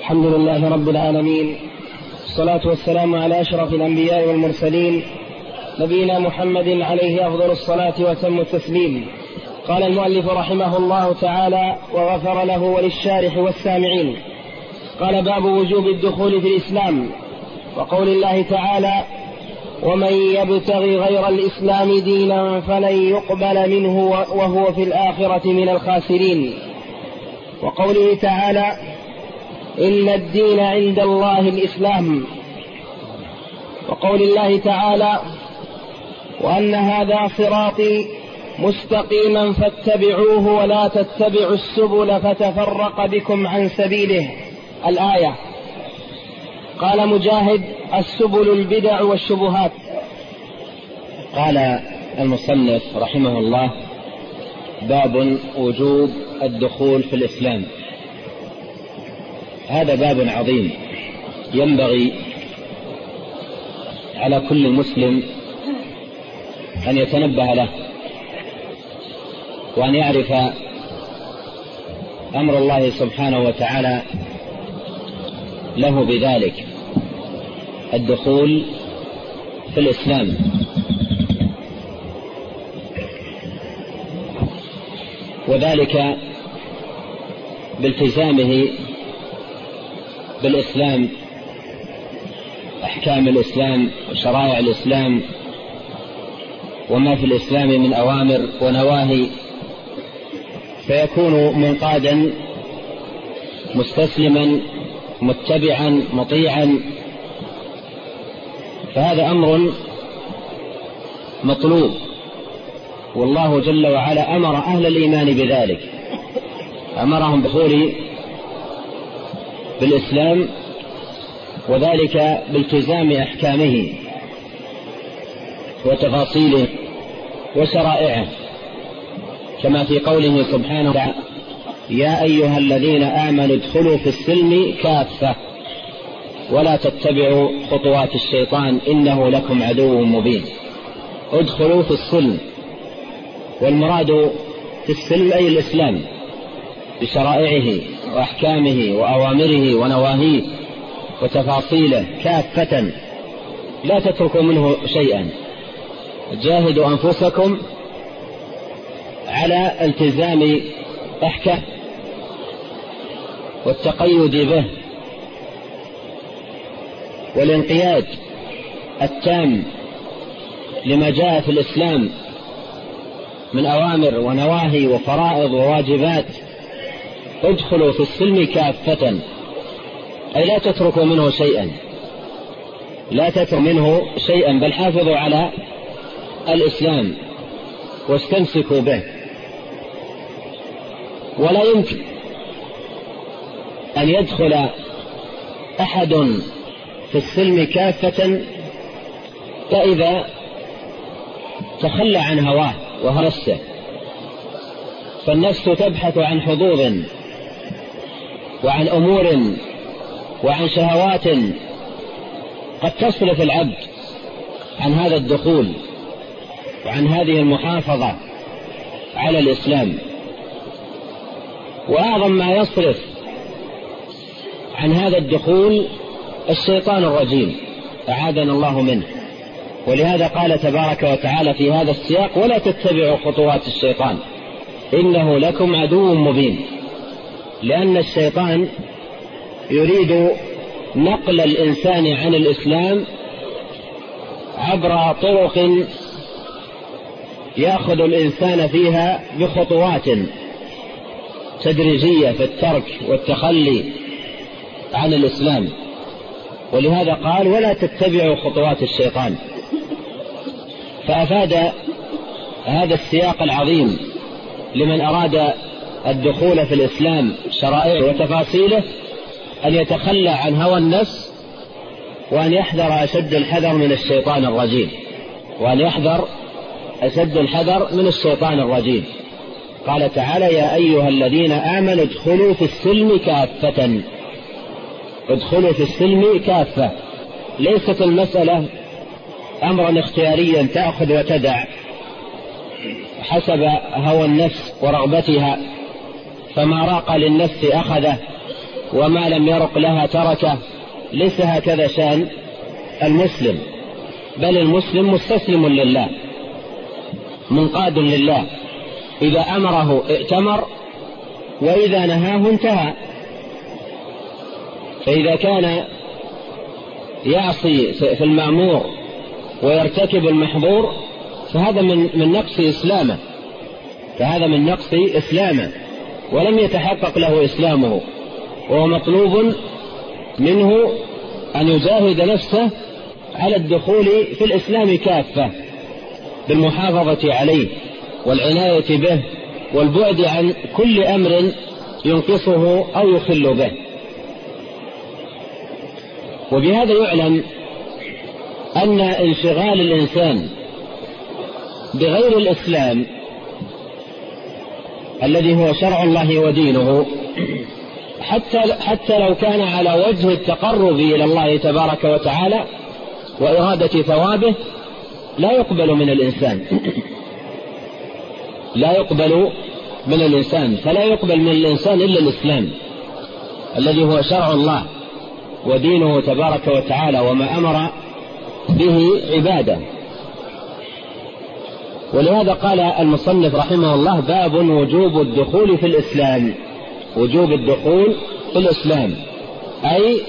الحمد لله رب العالمين، الصلاة والسلام على أشرف الأنبياء والمرسلين، نبينا محمد عليه أفضل الصلاة وتم التسليم. قال المؤلف رحمه الله تعالى وغفر له وللشارح والسامعين. قال: باب وجوب الدخول في الإسلام، وقول الله تعالى: ومن يبتغي غير الإسلام دينا فلن يقبل منه وهو في الآخرة من الخاسرين. وقوله تعالى: إن الدين عند الله الإسلام. وقول الله تعالى: وأن هذا صراطي مستقيما فاتبعوه ولا تتبعوا السبل فتفرق بكم عن سبيله. الآية. قال مجاهد: السبل البدع والشبهات. قال المصنف رحمه الله: باب وجوب الدخول في الإسلام. هذا باب عظيم ينبغي على كل مسلم أن يتنبه له، وأن يعرف أمر الله سبحانه وتعالى له بذلك، الدخول في الإسلام. وذلك بالتزامه بالإسلام، أحكام الإسلام وشرائع الإسلام وما في الإسلام من أوامر ونواهي، فيكون منقادا مستسلما متبعا مطيعا. فهذا أمر مطلوب، والله جل وعلا أمر أهل الإيمان بذلك، أمرهم بالدخول بالإسلام، وذلك بالتزام أحكامه وتفاصيله وشرائعه، كما في قوله سبحانه وتعالى: يا أيها الذين آمنوا ادخلوا في السلم كافة ولا تتبعوا خطوات الشيطان إنه لكم عدو مبين. ادخلوا في السلم، والمراد في السلم أي الإسلام بشرائعه وأحكامه وأوامره ونواهيه وتفاصيله كافة، لا تتركوا منه شيئا. جاهدوا أنفسكم على التزام أحكام والتقيد به والانقياد التام لما جاء في الإسلام من أوامر ونواهي وفرائض وواجبات. ادخلوا في السلم كافة، أي لا تتركوا منه شيئا، لا تتركوا منه شيئا، بل حافظوا على الإسلام واستمسكوا به. ولا يمكن أن يدخل أحد في السلم كافة فإذا تخلى عن هواه وهوسه، فالنفس تبحث عن حظوظ وعن أمور وعن شهوات قد تصرف العبد عن هذا الدخول وعن هذه المحافظة على الإسلام. وأعظم ما يصرف عن هذا الدخول الشيطان الرجيم، أعاذنا الله منه. ولهذا قال تبارك وتعالى في هذا السياق: ولا تتبعوا خطوات الشيطان إنه لكم عدو مبين. لأن الشيطان يريد نقل الإنسان عن الإسلام عبر طرق يأخذ الإنسان فيها بخطوات تدريجية في الترك والتخلي عن الإسلام. ولهذا قال: ولا تتبعوا خطوات الشيطان. فأفاد هذا السياق العظيم لمن أراد الدخول في الإسلام شرائعه وتفاصيله أن يتخلى عن هوى النفس، وأن يحذر أشد الحذر من الشيطان الرجيم، وأن يحذر أشد الحذر من الشيطان الرجيم. قال تعالى: يا أيها الذين آمنوا ادخلوا في السلم كافة. ادخلوا في السلم كافة. ليست المسألة أمرا اختياريا تأخذ وتدع حسب هوى النفس ورغبتها، فما راق للنفس أخذه وما لم يرق لها تركه. ليس هكذا شأن المسلم، بل المسلم مستسلم لله منقاد لله، إذا أمره ائتمر وإذا نهاه انتهى. فإذا كان يعصي في المأمور ويرتكب المحظور فهذا من نقص إسلامه، ولم يتحقق له إسلامه، وهو مطلوب منه أن يجاهد نفسه على الدخول في الإسلام كافة بالمحافظة عليه والعناية به والبعد عن كل أمر ينقصه أو يخل به. وبهذا يعلم أن انشغال الإنسان بغير الإسلام الذي هو شرع الله ودينه حتى لو كان على وجه التقرب إلى الله تبارك وتعالى وإرادة ثوابه لا يقبل من الإنسان، فلا يقبل من الإنسان إلا الإسلام الذي هو شرع الله ودينه تبارك وتعالى وما أمر به عباده. ولهذا قال المصنف رحمه الله: باب وجوب الدخول في الإسلام. وجوب الدخول في الإسلام أي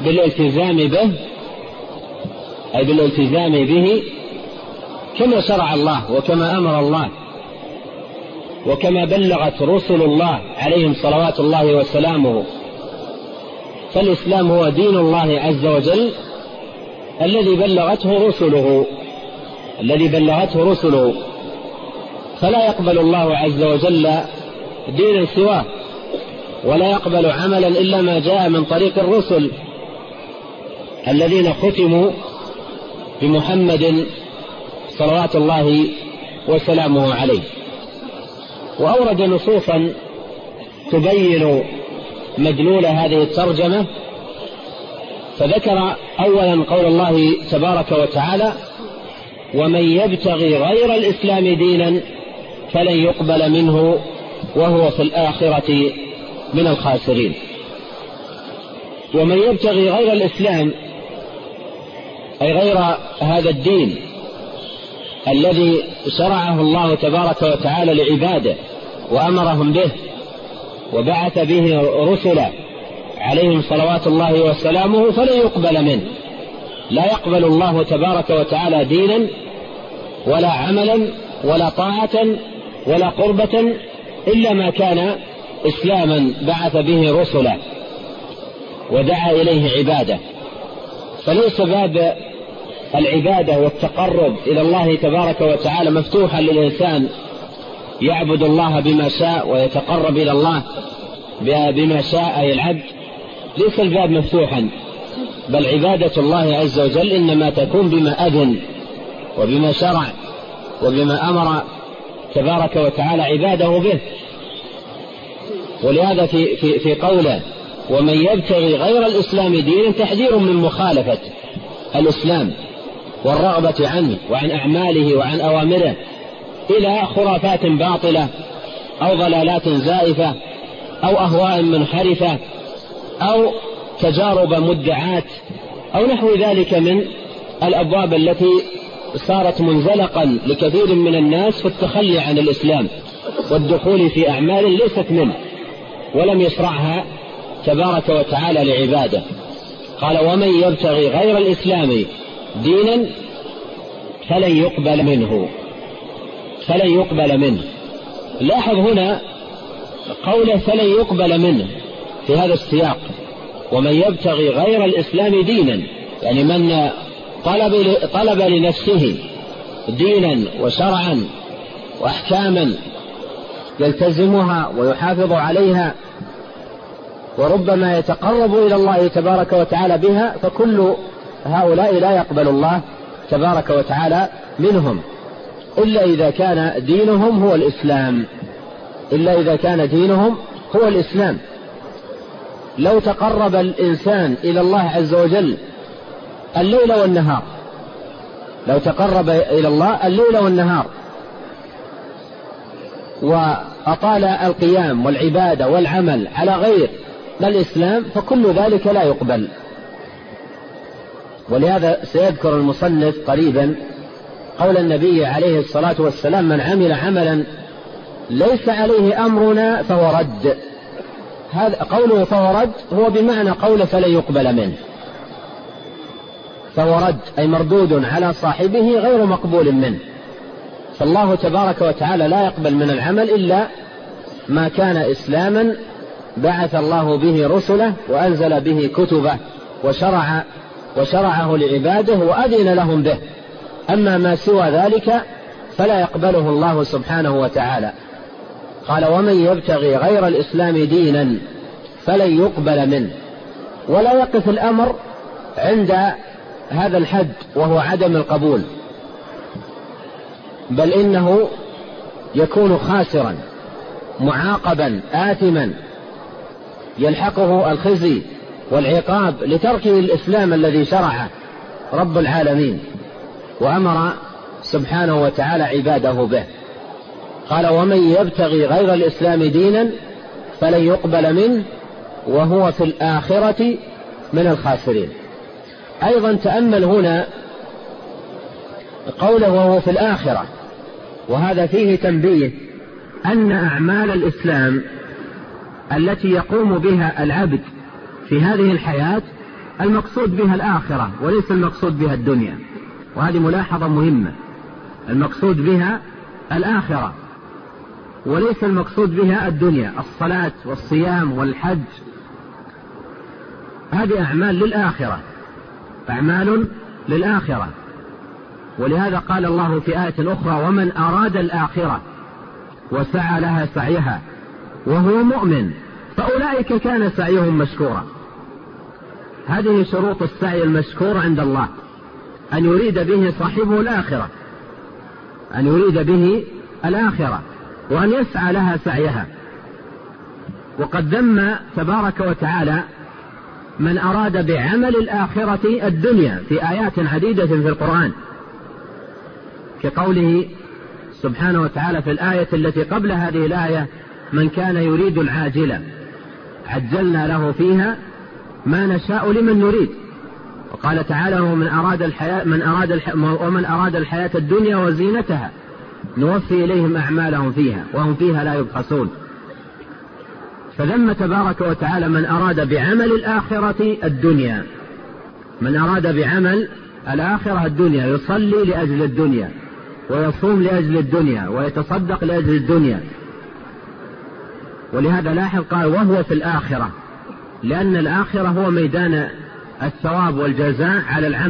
بالالتزام به كما شرع الله وكما أمر الله وكما بلغت رسل الله عليهم صلوات الله وسلامه. فالإسلام هو دين الله عز وجل الذي بلغته رسله، فلا يقبل الله عز وجل دينا سواه، ولا يقبل عملا إلا ما جاء من طريق الرسل الذين ختموا بمحمد صلوات الله وسلامه عليه. وأورد نصوصا تبين مدلول هذه الترجمة، فذكر أولا قول الله تبارك وتعالى: ومن يبتغي غير الإسلام دينا فلن يقبل منه وهو في الآخرة من الخاسرين. ومن يبتغي غير الإسلام أي غير هذا الدين الذي شرعه الله تبارك وتعالى لعباده وأمرهم به وبعث به رسلا عليهم صلوات الله وسلامه فلن يقبل منه. لا يقبل الله تبارك وتعالى دينا ولا عملا ولا طاعة ولا قربة إلا ما كان إسلاما بعث به رسلا ودعا إليه عباده. فليس باب العبادة والتقرب إلى الله تبارك وتعالى مفتوحا للإنسان يعبد الله بما شاء ويتقرب إلى الله بما شاء أي العبد. ليس الباب مفتوحا، بل عبادة الله عز وجل إنما تكون بما أذن وبما شرع وبما أمر تبارك وتعالى عباده به. ولهذا في قوله: ومن يبتغي غير الإسلام دينا تحذير من مخالفة الإسلام والرغبة عنه وعن أعماله وعن أوامره إلى خرافات باطلة أو ضلالات زائفة أو أهواء منحرفة أو تجارب مدعات أو نحو ذلك من الأبواب التي صارت منزلقا لكثير من الناس في التخلي عن الإسلام والدخول في أعمال ليست منه ولم يشرعها تبارك وتعالى لعباده. قال: ومن يبتغي غير الإسلام دينا فلن يقبل منه. لاحظ هنا قوله فلن يقبل منه في هذا السياق: ومن يبتغي غير الإسلام دينا، يعني من طلب لنفسه دينا وشرعا وأحكاما يلتزمها ويحافظ عليها وربما يتقرب إلى الله تبارك وتعالى بها، فكل هؤلاء لا يقبل الله تبارك وتعالى منهم إلا إذا كان دينهم هو الإسلام. لو تقرب الإنسان إلى الله عز وجل الليل والنهار وأطال القيام والعبادة والعمل على غير الإسلام فكل ذلك لا يقبل. ولهذا سيذكر المصنف قريبا قول النبي عليه الصلاة والسلام: من عمل عملا ليس عليه أمرنا فهو رد. هذا قوله فهو رد هو بمعنى قول فلن يقبل منه، فهو رد أي مردود على صاحبه غير مقبول منه. فالله تبارك وتعالى لا يقبل من العمل إلا ما كان إسلاما بعث الله به رسله وأنزل به كتبه وشرعه لعباده وأذن لهم به. أما ما سوى ذلك فلا يقبله الله سبحانه وتعالى. قال: ومن يبتغي غير الإسلام دينا فلن يقبل منه. ولا يقف الأمر عند هذا الحد وهو عدم القبول، بل إنه يكون خاسرا معاقبا آثما يلحقه الخزي والعقاب لتركه الإسلام الذي شرعه رب العالمين وأمر سبحانه وتعالى عباده به. قال: ومن يبتغي غير الإسلام دينا فلن يقبل منه وهو في الآخرة من الخاسرين. أيضا تأمل هنا قوله وهو في الآخرة، وهذا فيه تنبيه أن أعمال الإسلام التي يقوم بها العبد في هذه الحياة المقصود بها الآخرة وليس المقصود بها الدنيا. وهذه ملاحظة مهمة، المقصود بها الآخرة وليس المقصود بها الدنيا. الصلاة والصيام والحج هذه أعمال للآخرة، أعمال للآخرة. ولهذا قال الله في آية أخرى: ومن أراد الآخرة وسعى لها سعيها وهو مؤمن فأولئك كان سعيهم مشكورا. هذه شروط السعي المشكور عند الله، أن يريد به صاحبه الآخرة، أن يريد به الآخرة وأن يسعى لها سعيها. وقد ذم تبارك وتعالى من أراد بعمل الآخرة الدنيا في آيات عديدة في القرآن، كقوله سبحانه وتعالى في الآية التي قبل هذه الآية: من كان يريد العاجلة عجلنا له فيها ما نشاء لمن نريد. وقال تعالى: ومن أراد الحياة الدنيا وزينتها نوفي إليهم أعمالهم فيها وهم فيها لا يبخسون. فذم تبارك وتعالى من أراد بعمل الآخرة الدنيا، من أراد بعمل الآخرة الدنيا، يصلي لأجل الدنيا ويصوم لأجل الدنيا ويتصدق لأجل الدنيا. ولهذا لاحظ قال: وهو في الآخرة، لأن الآخرة هو ميدان الثواب والجزاء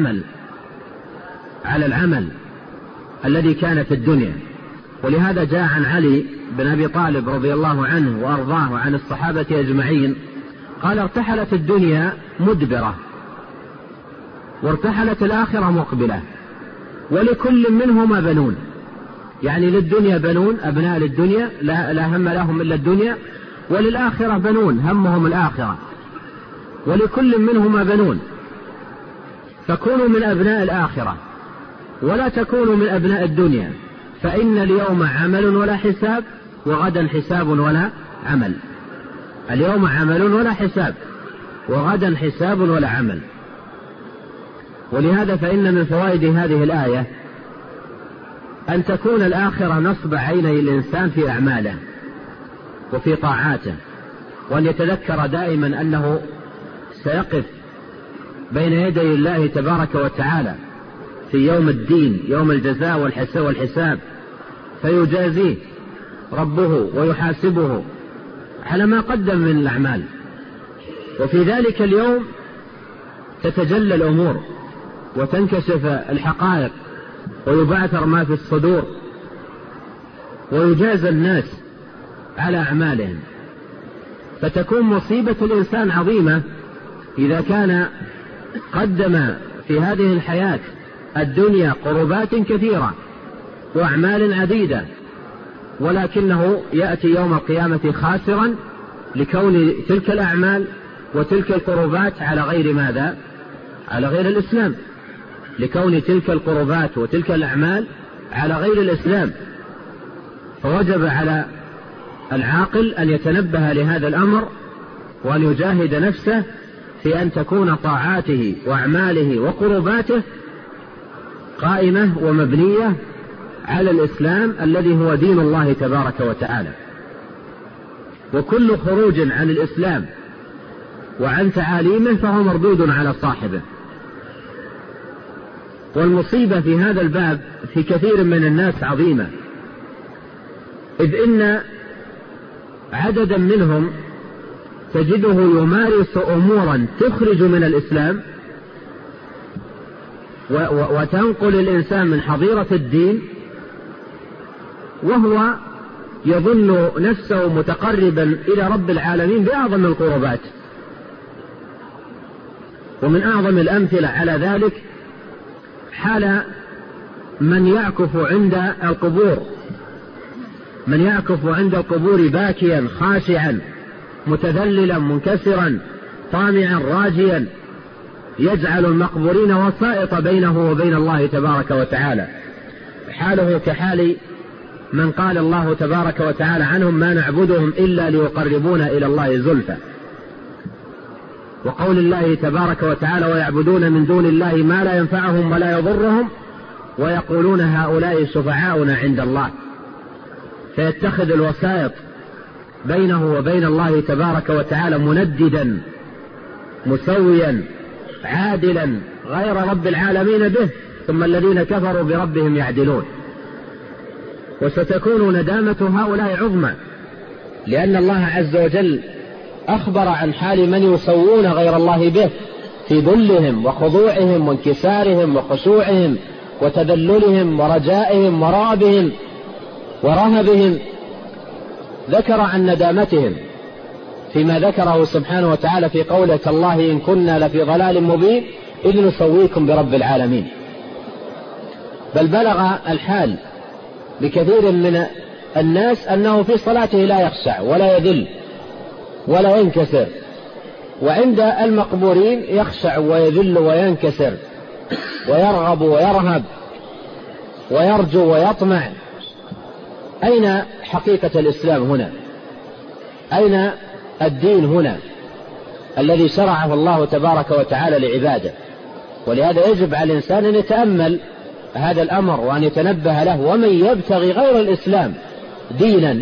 على العمل الذي كان في الدنيا. ولهذا جاء عن علي بن أبي طالب رضي الله عنه وأرضاه عن الصحابة أجمعين قال: ارتحلت الدنيا مدبرة وارتحلت الآخرة مقبلة ولكل منهما بنون. يعني للدنيا بنون أبناء للدنيا لا هم لهم إلا الدنيا، وللآخرة بنون همهم الآخرة، ولكل منهما بنون. فكونوا من أبناء الآخرة ولا تكونوا من أبناء الدنيا، فإن اليوم عمل ولا حساب وغدا حساب ولا عمل. اليوم عمل ولا حساب وغدا حساب ولا عمل. ولهذا فإن من فوائد هذه الآية أن تكون الآخرة نصب عيني الإنسان في أعماله وفي طاعاته، وأن يتذكر دائما أنه سيقف بين يدي الله تبارك وتعالى في يوم الدين، يوم الجزاء والحساب، فيجازيه ربه ويحاسبه على ما قدم من الأعمال. وفي ذلك اليوم تتجلى الأمور وتنكشف الحقائق ويبعثر ما في الصدور ويجازى الناس على أعمالهم. فتكون مصيبة الإنسان عظيمة إذا كان قدم في هذه الحياة الدنيا قربات كثيرة وأعمال عديدة، ولكنه يأتي يوم القيامة خاسرا لكون تلك الأعمال وتلك القربات على غير ماذا؟ على غير الإسلام، لكون تلك القربات وتلك الأعمال على غير الإسلام. فوجب على العاقل أن يتنبه لهذا الأمر وأن يجاهد نفسه في أن تكون طاعاته وأعماله وقرباته قائمة ومبنية على الإسلام الذي هو دين الله تبارك وتعالى. وكل خروج عن الإسلام وعن تعاليمه فهو مردود على صاحبه. والمصيبة في هذا الباب في كثير من الناس عظيمة، إذ إن عددا منهم تجده يمارس أمورا تخرج من الإسلام وتنقل الإنسان من حظيرة الدين، وهو يظن نفسه متقربا إلى رب العالمين بأعظم القربات. ومن أعظم الأمثلة على ذلك حال من يعكف عند القبور، من يعكف عند القبور باكيا خاشعا متذللا منكسرا طامعا راجيا، يجعل المقبورين وسائط بينه وبين الله تبارك وتعالى. حاله كحال من قال الله تبارك وتعالى عنهم: ما نعبدهم إلا ليقربونا إلى الله زلفى. وقول الله تبارك وتعالى: ويعبدون من دون الله ما لا ينفعهم ولا يضرهم ويقولون هؤلاء شفعاؤنا عند الله. فيتخذ الوسائط بينه وبين الله تبارك وتعالى منددا مسويا عادلا غير رب العالمين به، ثم الذين كفروا بربهم يعدلون. وستكون ندامة هؤلاء عظمى، لأن الله عز وجل أخبر عن حال من يسوون غير الله به في ذلهم وخضوعهم وانكسارهم وخشوعهم وتذللهم ورجائهم ورعبهم ورهبهم. ذكر عن ندامتهم فيما ذكره سبحانه وتعالى في قوله: تالله إن كنا لفي ضلال مبين إذ نسويكم برب العالمين. بل بلغ الحال بكثير من الناس أنه في صلاته لا يخشع ولا يذل ولا ينكسر، وعند المقبورين يخشع ويذل وينكسر ويرغب ويرهب ويرجو ويطمع. أين حقيقة الإسلام هنا؟ أين الدين هنا الذي شرعه الله تبارك وتعالى لعباده؟ ولهذا يجب على الإنسان أن يتأمل هذا الأمر وأن يتنبه له. ومن يبتغي غير الإسلام دينا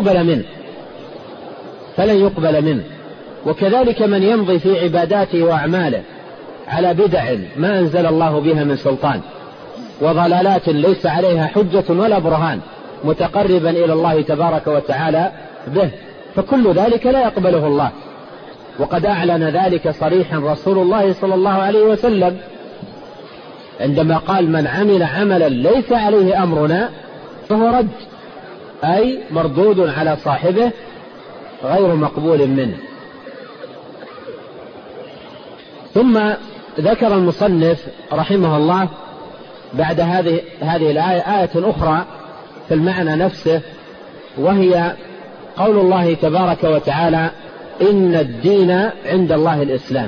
فلن يقبل منه. وكذلك من يمضي في عباداته وأعماله على بدع ما أنزل الله بها من سلطان وضلالات ليس عليها حجة ولا برهان متقربا إلى الله تبارك وتعالى به، فكل ذلك لا يقبله الله. وقد أعلن ذلك صريحا رسول الله صلى الله عليه وسلم عندما قال: من عمل عملا ليس عليه أمرنا فهو رد، أي مردود على صاحبه غير مقبول منه. ثم ذكر المصنف رحمه الله بعد هذه الآية آية أخرى في المعنى نفسه، وهي قول الله تبارك وتعالى: إن الدين عند الله الإسلام.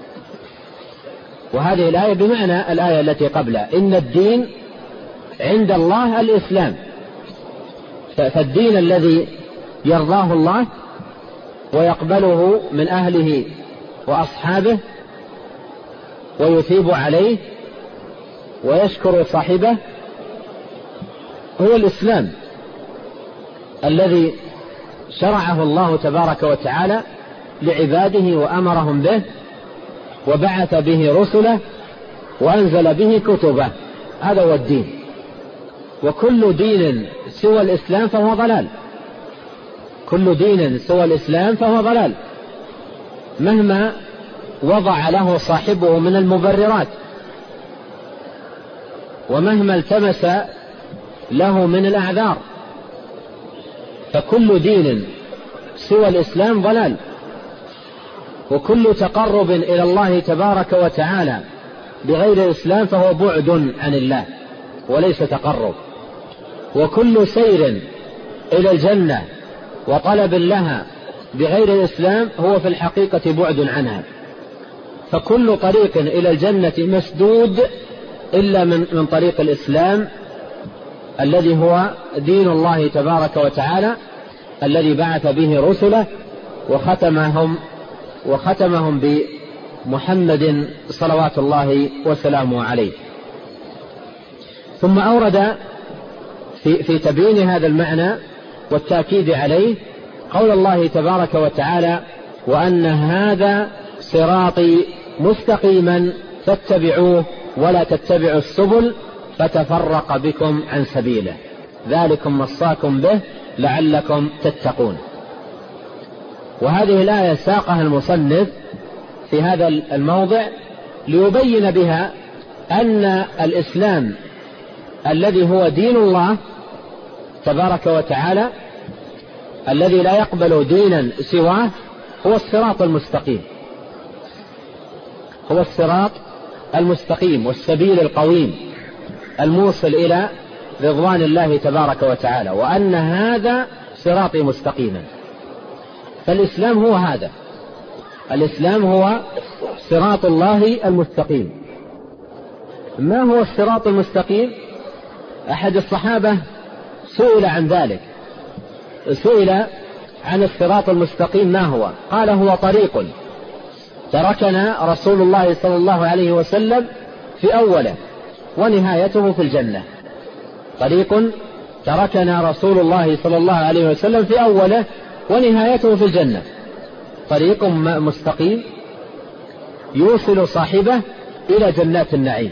وهذه الآية بمعنى الآية التي قبلها: إن الدين عند الله الإسلام. فالدين الذي يرضاه الله ويقبله من أهله وأصحابه ويثيب عليه ويشكر صاحبه هو الإسلام الذي شرعه الله تبارك وتعالى لعباده وأمرهم به وبعث به رسله وأنزل به كتبه. هذا هو الدين. وكل دين سوى الإسلام فهو ضلال، كل دين سوى الإسلام فهو ضلال، مهما وضع له صاحبه من المبررات ومهما التمس له من الأعذار، فكل دين سوى الإسلام ضلال. وكل تقرب إلى الله تبارك وتعالى بغير الإسلام فهو بعد عن الله وليس تقرب. وكل سير إلى الجنة وطلب لها بغير الإسلام هو في الحقيقة بعد عنها. فكل طريق إلى الجنة مسدود إلا من طريق الإسلام الذي هو دين الله تبارك وتعالى الذي بعث به رسله وختمهم وختمهم بمحمد صلوات الله وسلامه عليه. ثم أورد في تبيين هذا المعنى والتأكيد عليه قول الله تبارك وتعالى: وأن هذا صراطي مستقيما فاتبعوه ولا تتبعوا السبل فتفرق بكم عن سبيله ذلكم وصاكم به لعلكم تتقون. وهذه الآية ساقها المصنف في هذا الموضع ليبين بها أن الإسلام الذي هو دين الله تبارك وتعالى الذي لا يقبل دينا سواه هو الصراط المستقيم، هو الصراط المستقيم والسبيل القويم الموصل إلى رضوان الله تبارك وتعالى، وأن هذا صراطي مستقيما. فالإسلام هو هذا، الإسلام هو صراط الله المستقيم. ما هو الصراط المستقيم؟ أحد الصحابة سئل عن ذلك، سئل عن الصراط المستقيم ما هو؟ قال: هو طريق تركنا رسول الله صلى الله عليه وسلم في أوله ونهايته في الجنة. طريق تركنا رسول الله صلى الله عليه وسلم في أوله ونهايته في الجنة، طريق مستقيم يوصل صاحبه إلى جنات النعيم.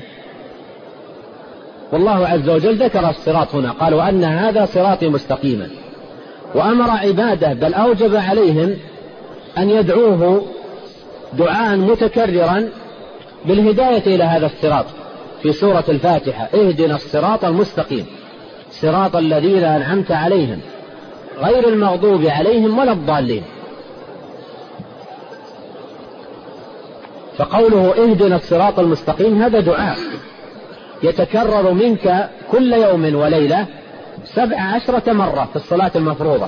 والله عز وجل ذكر الصراط هنا، قال: وأن هذا صراطي مستقيما، وأمر عباده بل أوجب عليهم أن يدعوه دعاء متكررا بالهداية إلى هذا الصراط في سورة الفاتحة: اهدنا الصراط المستقيم صراط الذين أنعمت عليهم غير المغضوب عليهم ولا الضالين. فقوله اهدنا الصراط المستقيم هذا دعاء يتكرر منك كل يوم وليلة 17 مرة في الصلاة المفروضة،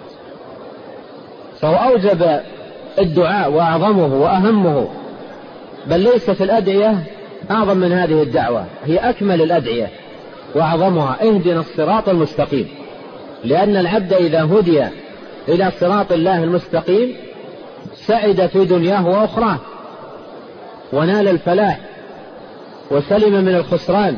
فهو أوجب الدعاء وأعظمه وأهمه، بل ليس في الأدعية أعظم من هذه الدعوة، هي أكمل الأدعية وأعظمها: اهدنا الصراط المستقيم. لأن العبد إذا هدي إلى صراط الله المستقيم سعد في دنياه وأخراه ونال الفلاح وسلم من الخسران.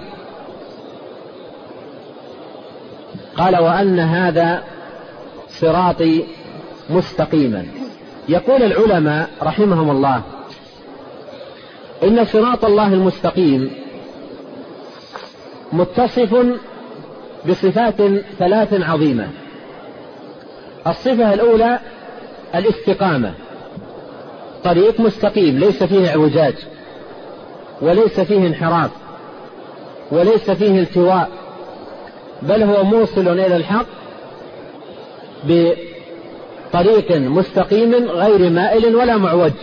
قال: وأن هذا صراطي مستقيما. يقول العلماء رحمهم الله: إن صراط الله المستقيم متصف بصفات 3 عظيمة. الصفة الأولى الاستقامة، طريق مستقيم ليس فيه اعوجاج وليس فيه انحراف وليس فيه التواء، بل هو موصل إلى الحق بطريق مستقيم غير مائل ولا معوج.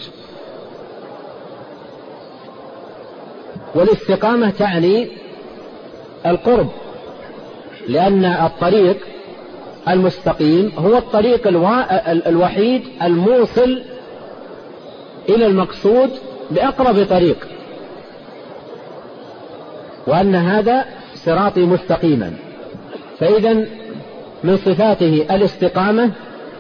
والاستقامة تعني القرب، لأن الطريق المستقيم هو الطريق الوحيد الموصل إلى المقصود بأقرب طريق. وأن هذا صراطي مستقيما، فإذا من صفاته الاستقامة.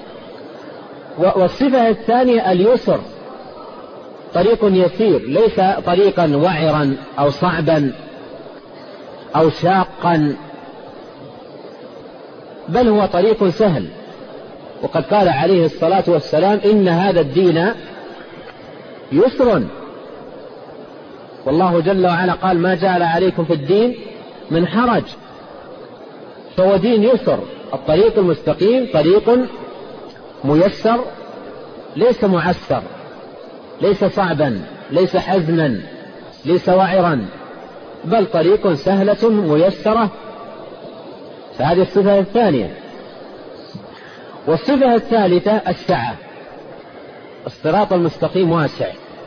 والصفة الثانية اليسر، طريق يسير ليس طريقا وعرا أو صعبا أو شاقا، بل هو طريق سهل. وقد قال عليه الصلاة والسلام: إن هذا الدين يسر. والله جل وعلا قال: ما جعل عليكم في الدين من حرج. فهو دين يسر. الطريق المستقيم طريق ميسر ليس معسر، ليس صعبا، ليس حزنا، ليس وعرا، بل طريق سهلة ميسرة. فهذه الصفة الثانية. والصفة الثالثة السعة. الصراط المستقيم واسع،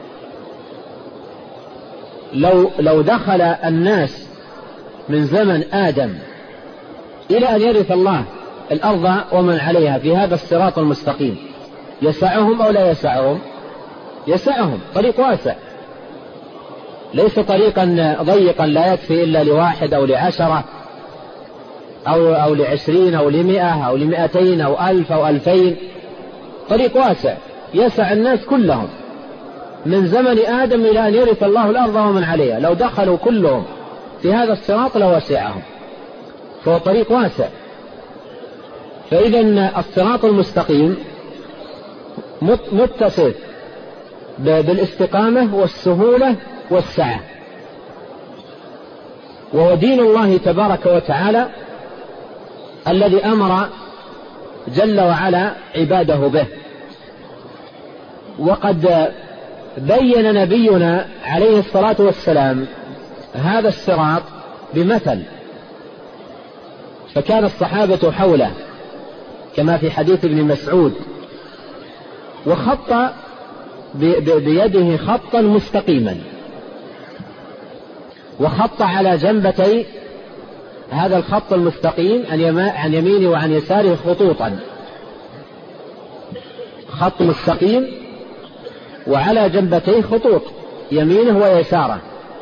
لو دخل الناس من زمن آدم إلى أن يرث الله الأرض ومن عليها في هذا الصراط المستقيم يسعهم أو لا يسعهم؟ يسعهم. طريق واسع، ليس طريقا ضيقا لا يكفي إلا ل1 أو ل10 أو ل20 أو ل100 أو ل200 أو 1000 أو 2000. طريق واسع يسع الناس كلهم من زمن آدم إلى أن يرث الله الأرض ومن عليها، لو دخلوا كلهم في هذا الصراط لوسعهم، فهو طريق واسع. فإذا الصراط المستقيم متصف بالاستقامة والسهولة والسعة، وهو دين الله تبارك وتعالى الذي أمر جل وعلا عباده به. وقد بين نبينا عليه الصلاة والسلام هذا الصراط بمثل، فكان الصحابة حوله كما في حديث ابن مسعود، وخط بيده خطا مستقيما، وخط على جنبتي هذا الخط المستقيم عن يمينه وعن يساره خطوطا، خط مستقيم وعلى جنبتيه خطوط يمينه ويساره.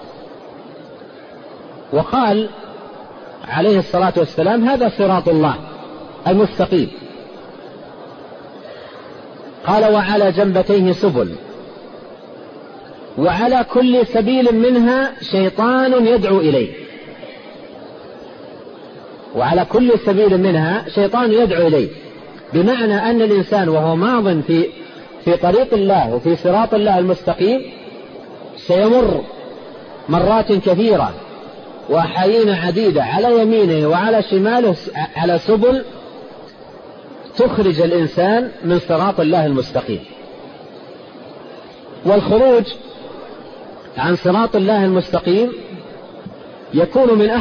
وقال عليه الصلاة والسلام هذا صراط الله المستقيم. قال وعلى جنبتيه سبل، وعلى كل سبيل منها شيطان يدعو إليه، وعلى كل سبيل منها شيطان يدعو إليه، بمعنى أن الإنسان وهو ماض في طريق الله وفي صراط الله المستقيم سيمر مرات كثيرة وأحايين عديدة على يمينه وعلى شماله على سبل تخرج الإنسان من صراط الله المستقيم. والخروج عن صراط الله المستقيم يكون من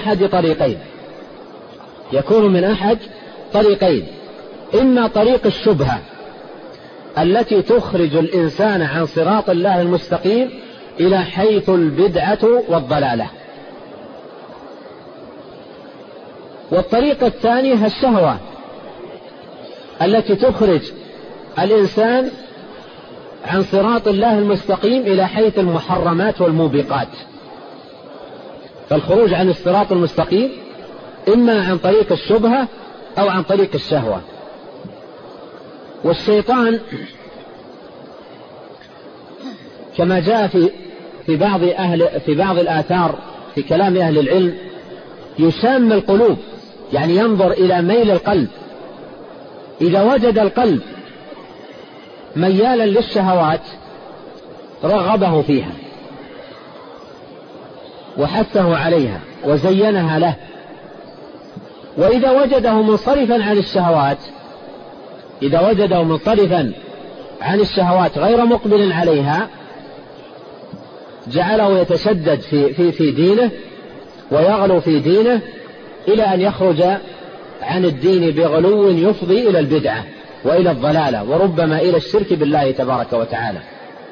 أحد طريقين، إما طريق الشبهة التي تخرج الإنسان عن صراط الله المستقيم إلى حيث البدعة والضلالة، والطريقة الثانية الشهوة التي تخرج الإنسان عن صراط الله المستقيم إلى حيث المحرمات والموبقات. فالخروج عن الصراط المستقيم إما عن طريق الشبهة أو عن طريق الشهوة. والشيطان كما جاء في بعض الآثار في كلام أهل العلم يسام القلوب، يعني ينظر إلى ميل القلب، إذا وجد القلب ميالا للشهوات رغبه فيها وحثه عليها وزينها له، وإذا وجده منصرفا عن الشهوات غير مقبل عليها جعله يتشدد في دينه ويغلو في دينه إلى أن يخرج عن الدين بغلو يفضي إلى البدعة وإلى الضلالة وربما إلى الشرك بالله تبارك وتعالى.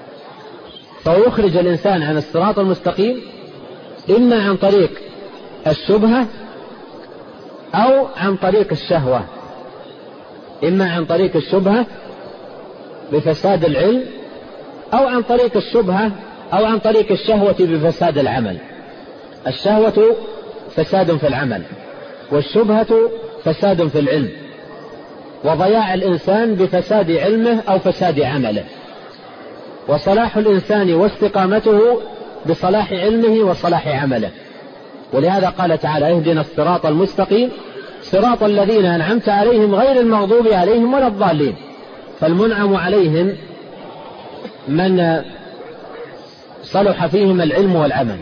فيخرج الإنسان عن الصراط المستقيم إما عن طريق الشبهة أو عن طريق الشهوة، إما عن طريق الشبهة بفساد العلم أو عن طريق الشبهة أو عن طريق الشهوة بفساد العمل. الشهوة فساد في العمل، والشبهة فساد في العلم، وضياع الإنسان بفساد علمه أو فساد عمله، وصلاح الإنسان واستقامته بصلاح علمه وصلاح عمله. ولهذا قال تعالى اهدنا الصراط المستقيم صراط الذين أنعمت عليهم غير المغضوب عليهم ولا الضالين. فالمنعم عليهم من صلح فيهم العلم والعمل،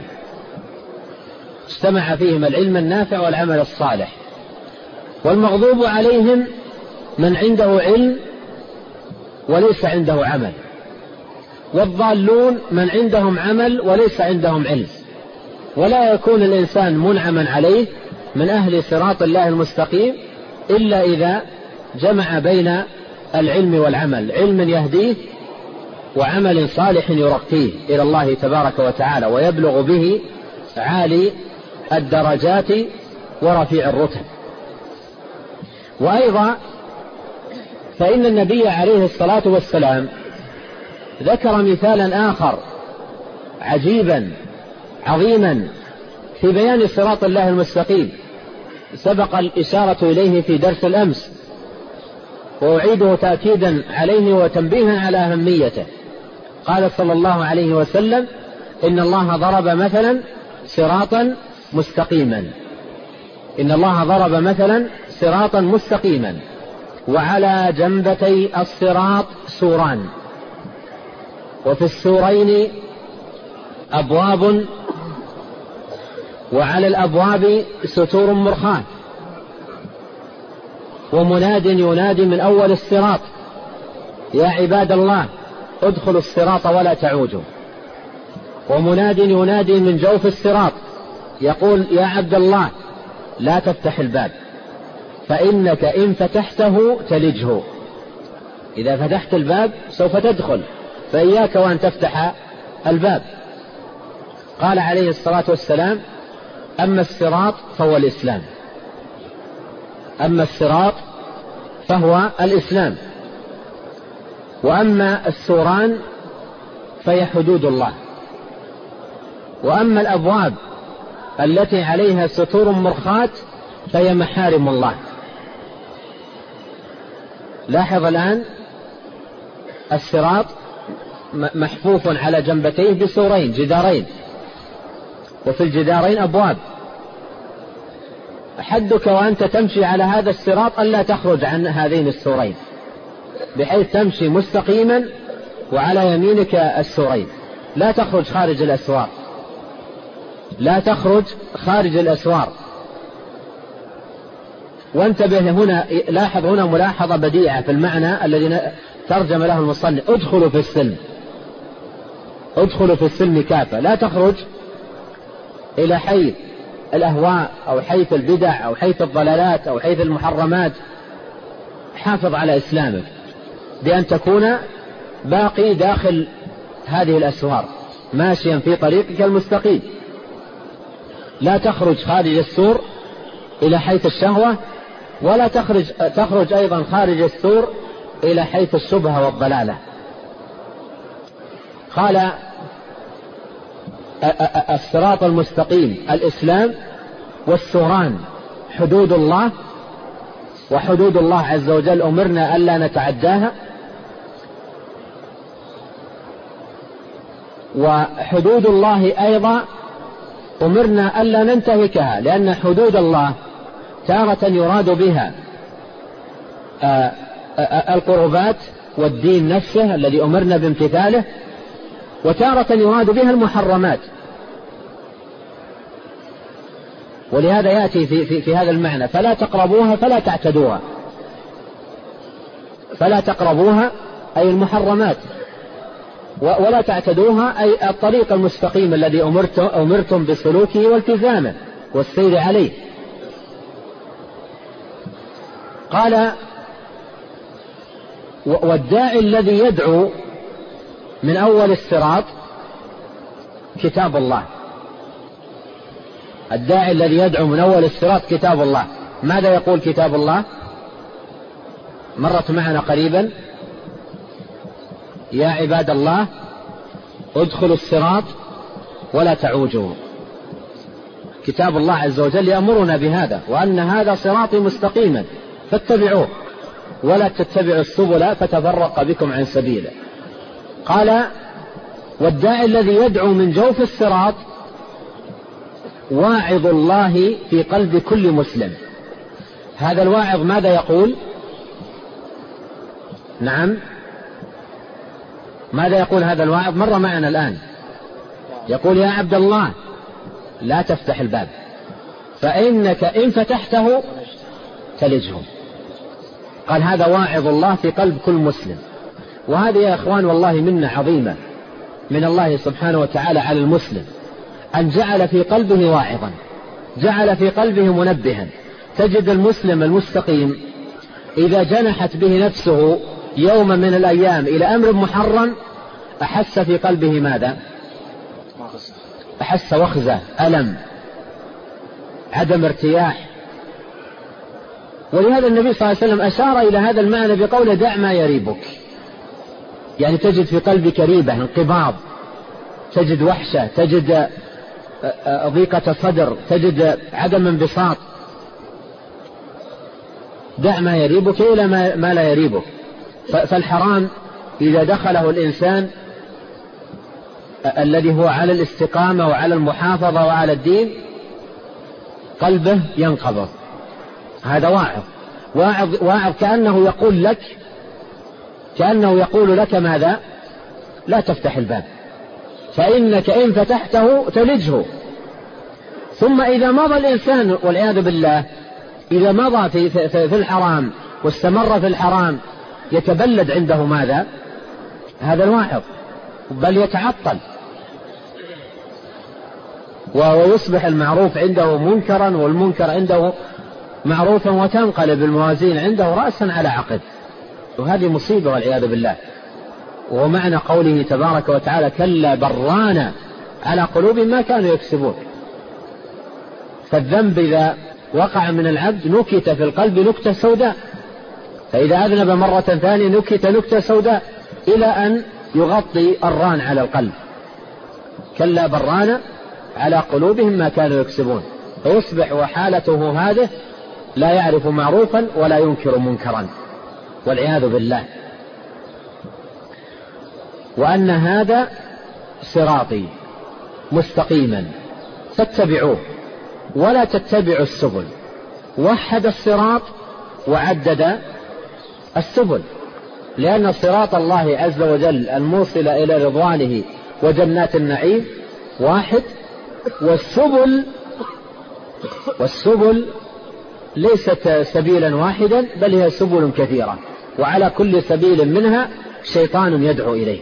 اجتمع فيهم العلم النافع والعمل الصالح. والمغضوب عليهم من عنده علم وليس عنده عمل، والضالون من عندهم عمل وليس عندهم علم. ولا يكون الإنسان منعما عليه من أهل صراط الله المستقيم إلا إذا جمع بين العلم والعمل، علم يهديه وعمل صالح يرقيه إلى الله تبارك وتعالى ويبلغ به عالي الدرجات ورفيع الرتب. وأيضا فإن النبي عليه الصلاة والسلام ذكر مثالا آخر عجيبا عظيما في بيان صراط الله المستقيم، سبق الإشارة إليه في درس الأمس، وأعيده تأكيدا عليه وتنبيها على أهميته. قال صلى الله عليه وسلم: إن الله ضرب مثلا صراطا مستقيما، إن الله ضرب مثلا صراطا مستقيما، وعلى جنبتي الصراط سوران، وفي السورين أبواب، وعلى الأبواب ستور مرخاة، ومناد ينادي من أول الصراط: يا عباد الله ادخلوا الصراط ولا تعوجوا. ومناد ينادي من جوف الصراط يقول: يا عبد الله لا تفتح الباب، فإنك إن فتحته تلجه. إذا فتحت الباب سوف تدخل، فإياك وأن تفتح الباب. قال عليه الصلاة والسلام: أما الصراط فهو الإسلام، أما الصراط فهو الإسلام، وأما السوران فهي حدود الله، وأما الأبواب التي عليها ستور مرخاة فهي محارم الله. لاحظ الآن الصراط محفوف على جنبتيه بسورين جدارين، وفي الجدارين أبواب. حدك وأنت تمشي على هذا الصراط ألا تخرج عن هذين السورين، بحيث تمشي مستقيما وعلى يمينك السورين، لا تخرج خارج الأسوار، لا تخرج خارج الأسوار. وانتبه هنا، لاحظ هنا ملاحظة بديعة في المعنى الذي ترجم له المصنف: ادخلوا في السلم، ادخلوا في السلم كافة، لا تخرج إلى حيث الأهواء أو حيث البدع أو حيث الضلالات أو حيث المحرمات. حافظ على إسلامك بأن تكون باقي داخل هذه الأسوار ماشيا في طريقك المستقيم، لا تخرج خارج السور إلى حيث الشهوة، ولا تخرج أيضا خارج السور إلى حيث الشبهة والضلالة. قال: الصراط المستقيم الإسلام، والسوران حدود الله، وحدود الله عز وجل أمرنا ألا نتعداها، وحدود الله أيضا أمرنا ألا ننتهكها، لأن حدود الله تارة يراد بها القربات والدين نفسه الذي أمرنا بامتثاله، وتارة يراد بها المحرمات. ولهذا يأتي في هذا المعنى: فلا تقربوها فلا تعتدوها، فلا تقربوها أي المحرمات، ولا تعتدوها أي الطريق المستقيم الذي أمرتم بسلوكه والتزامه والسير عليه. قال: والداعي الذي يدعو من أول الصراط كتاب الله، الداعي الذي يدعو من أول الصراط كتاب الله. ماذا يقول كتاب الله؟ مرت معنا قريبا: يا عباد الله ادخلوا الصراط ولا تعوجوا. كتاب الله عز وجل يأمرنا بهذا، وأن هذا صراطي مستقيما فاتبعوه ولا تتبعوا السبل فتفرق بكم عن سبيله. قال: والداعي الذي يدعو من جوف الصراط واعظ الله في قلب كل مسلم. هذا الواعظ ماذا يقول؟ نعم، ماذا يقول هذا الواعظ؟ مر معنا الآن، يقول: يا عبد الله لا تفتح الباب، فإنك إن فتحته تلجه. قال: هذا واعظ الله في قلب كل مسلم. وهذه يا إخوان والله منة عظيمة من الله سبحانه وتعالى على المسلم، أن جعل في قلبه واعظا، جعل في قلبه منبها. تجد المسلم المستقيم إذا جنحت به نفسه يوم من الأيام إلى أمر محرم أحس في قلبه ماذا؟ أحس وخزة، ألم، عدم ارتياح. ولهذا النبي صلى الله عليه وسلم أشار إلى هذا المعنى بقوله: دع ما يريبك. يعني تجد في قلبك ريبة، انقباض، تجد وحشة، تجد ضيقة صدر، تجد عدم انبساط. دع ما يريبك إلى ما لا يريبك. فالحرام إذا دخله الإنسان الذي هو على الاستقامة وعلى المحافظة وعلى الدين قلبه ينقبض. هذا واعظ كأنه يقول لك ماذا؟ لا تفتح الباب، فإنك إن فتحته تلجه. ثم إذا مضى الإنسان والعياذ بالله، إذا مضى في الحرام واستمر في الحرام يتبلد عنده ماذا؟ هذا الواعظ، بل يتعطل، ويصبح المعروف عنده منكرا والمنكر عنده معروفا، وتنقلب الموازين عنده رأسا على عقب، وهذه مصيبة والعياذ بالله. ومعنى قوله تبارك وتعالى كلا بران على قلوبهم ما كانوا يكسبون. فالذنب إذا وقع من العبد نكت في القلب نكتة سوداء، فإذا أذنب مرة ثانية نكت نكتة سوداء إلى أن يغطي الران على القلب. كلا بران على قلوبهم ما كانوا يكسبون، فيصبح وحالته هذه لا يعرف معروفا ولا ينكر منكرا والعياذ بالله. وأن هذا صراطي مستقيما فاتبعوه ولا تتبعوا السبل. وحد الصراط وعدد السبل، لأن صراط الله عز وجل الموصل إلى رضوانه وجنات النعيم واحد، والسبل ليست سبيلا واحدا بل هي سبل كثيرة، وعلى كل سبيل منها شيطان يدعو إليه.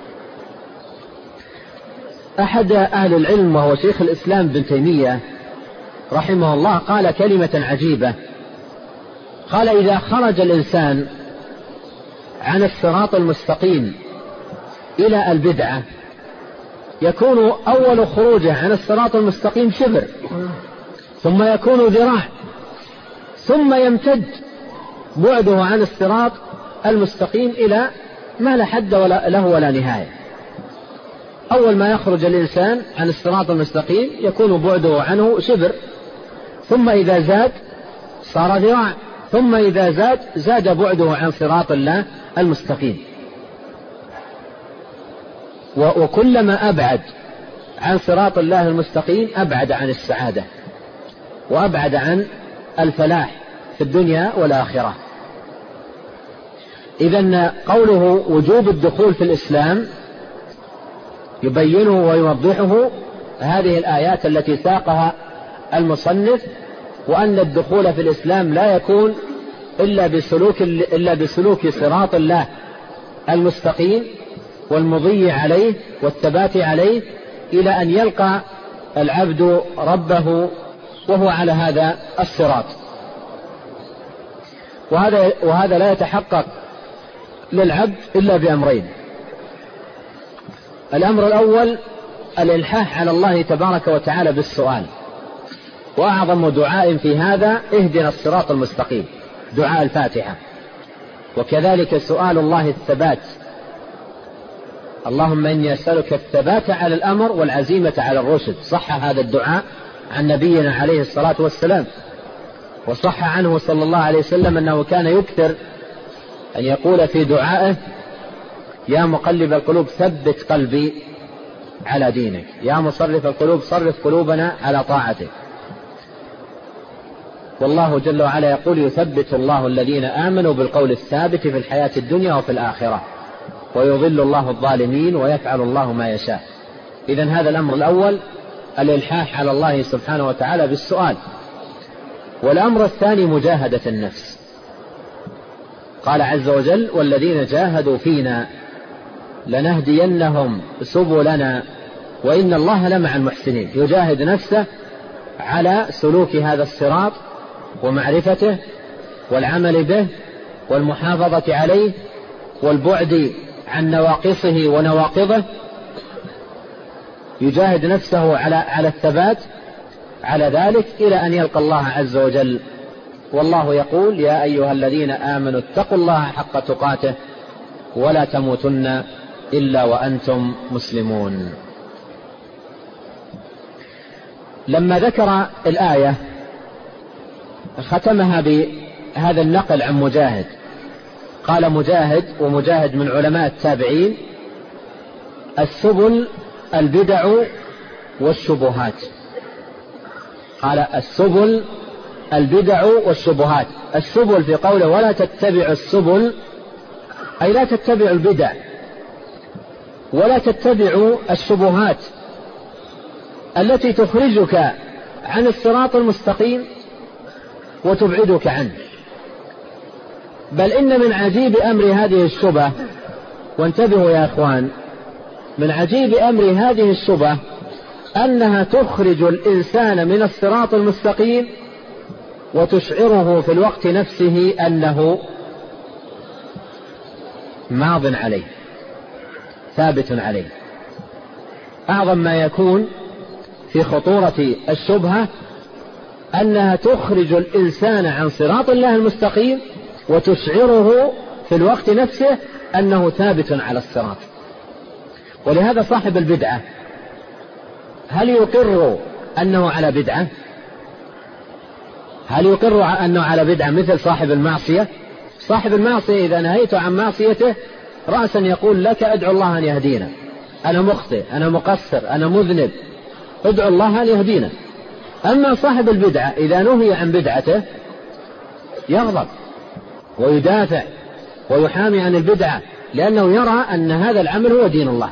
أحد أهل العلم وهو شيخ الإسلام ابن تيمية رحمه الله قال كلمة عجيبة، قال إذا خرج الإنسان عن الصراط المستقيم إلى البدعة يكون أول خروجه عن الصراط المستقيم شبر، ثم يكون ذراع، ثم يمتد بعده عن الصراط المستقيم إلى ما لا حد له ولا نهاية. أول ما يخرج الإنسان عن الصراط المستقيم يكون بعده عنه شبر، ثم إذا زاد صار ذراع، ثم إذا زاد بعده عن صراط الله المستقيم. وكلما أبعد عن صراط الله المستقيم أبعد عن السعادة وأبعد عن الفلاح في الدنيا والآخرة. إذن قوله وجوب الدخول في الإسلام يبينه ويوضحه هذه الآيات التي ساقها المصنف، وأن الدخول في الإسلام لا يكون إلا بسلوك صراط الله المستقيم والمضي عليه والثبات عليه إلى أن يلقى العبد ربه وهو على هذا الصراط. وهذا لا يتحقق للعبد إلا بأمرين. الأمر الأول الإلحاح على الله تبارك وتعالى بالسؤال، وأعظم دعاء في هذا اهدنا الصراط المستقيم، دعاء الفاتحة. وكذلك سؤال الله الثبات، اللهم إني أسألك الثبات على الأمر والعزيمة على الرشد. صح هذا الدعاء عن نبينا عليه الصلاة والسلام، وصح عنه صلى الله عليه وسلم أنه كان يكثر أن يقول في دعائه يا مقلب القلوب ثبت قلبي على دينك، يا مصرف القلوب صرف قلوبنا على طاعتك. والله جل وعلا يقول يثبت الله الذين آمنوا بالقول الثابت في الحياة الدنيا وفي الآخرة ويضل الله الظالمين ويفعل الله ما يشاء. إذن هذا الأمر الأول الإلحاح على الله سبحانه وتعالى بالسؤال. والأمر الثاني مجاهدة النفس. قال عز وجل والذين جاهدوا فينا لنهدينهم سبلنا وإن الله لمع المحسنين. يجاهد نفسه على سلوك هذا الصراط ومعرفته والعمل به والمحافظة عليه والبعد عن نواقصه ونواقضه. يجاهد نفسه على الثبات على ذلك إلى أن يلقى الله عز وجل. والله يقول يا أيها الذين آمنوا اتقوا الله حق تقاته ولا تموتن إلا وأنتم مسلمون. لما ذكر الآية ختمها هذا النقل عن مجاهد. قال مجاهد، ومجاهد من علماء التابعين: السبل البدع والشبهات. قال السبل البدع والشبهات. السبل في قوله ولا تتبع السبل، أي لا تتبع البدع ولا تتبع الشبهات التي تخرجك عن الصراط المستقيم وتبعدك عنه. بل إن من عجيب أمر هذه الشبهة، وانتبهوا يا أخوان، من عجيب أمر هذه الشبهة أنها تخرج الإنسان من الصراط المستقيم وتشعره في الوقت نفسه أنه ماض عليه، ثابت عليه. أعظم ما يكون في خطورة الشبهة أنها تخرج الإنسان عن صراط الله المستقيم وتشعره في الوقت نفسه أنه ثابت على الصراط. ولهذا صاحب البدعة هل يقر أنه على بدعة؟ هل يقر أنه على بدعة مثل صاحب المعصية؟ صاحب المعصية إذا نهيت عن معصيته رأسا يقول لك ادعو الله أن يهدينا، أنا مخطئ، أنا مقصر، أنا مذنب، ادعو الله أن يهدينا. أما صاحب البدعة إذا نهي عن بدعته يغضب ويدافع ويحامي عن البدعة، لأنه يرى أن هذا العمل هو دين الله.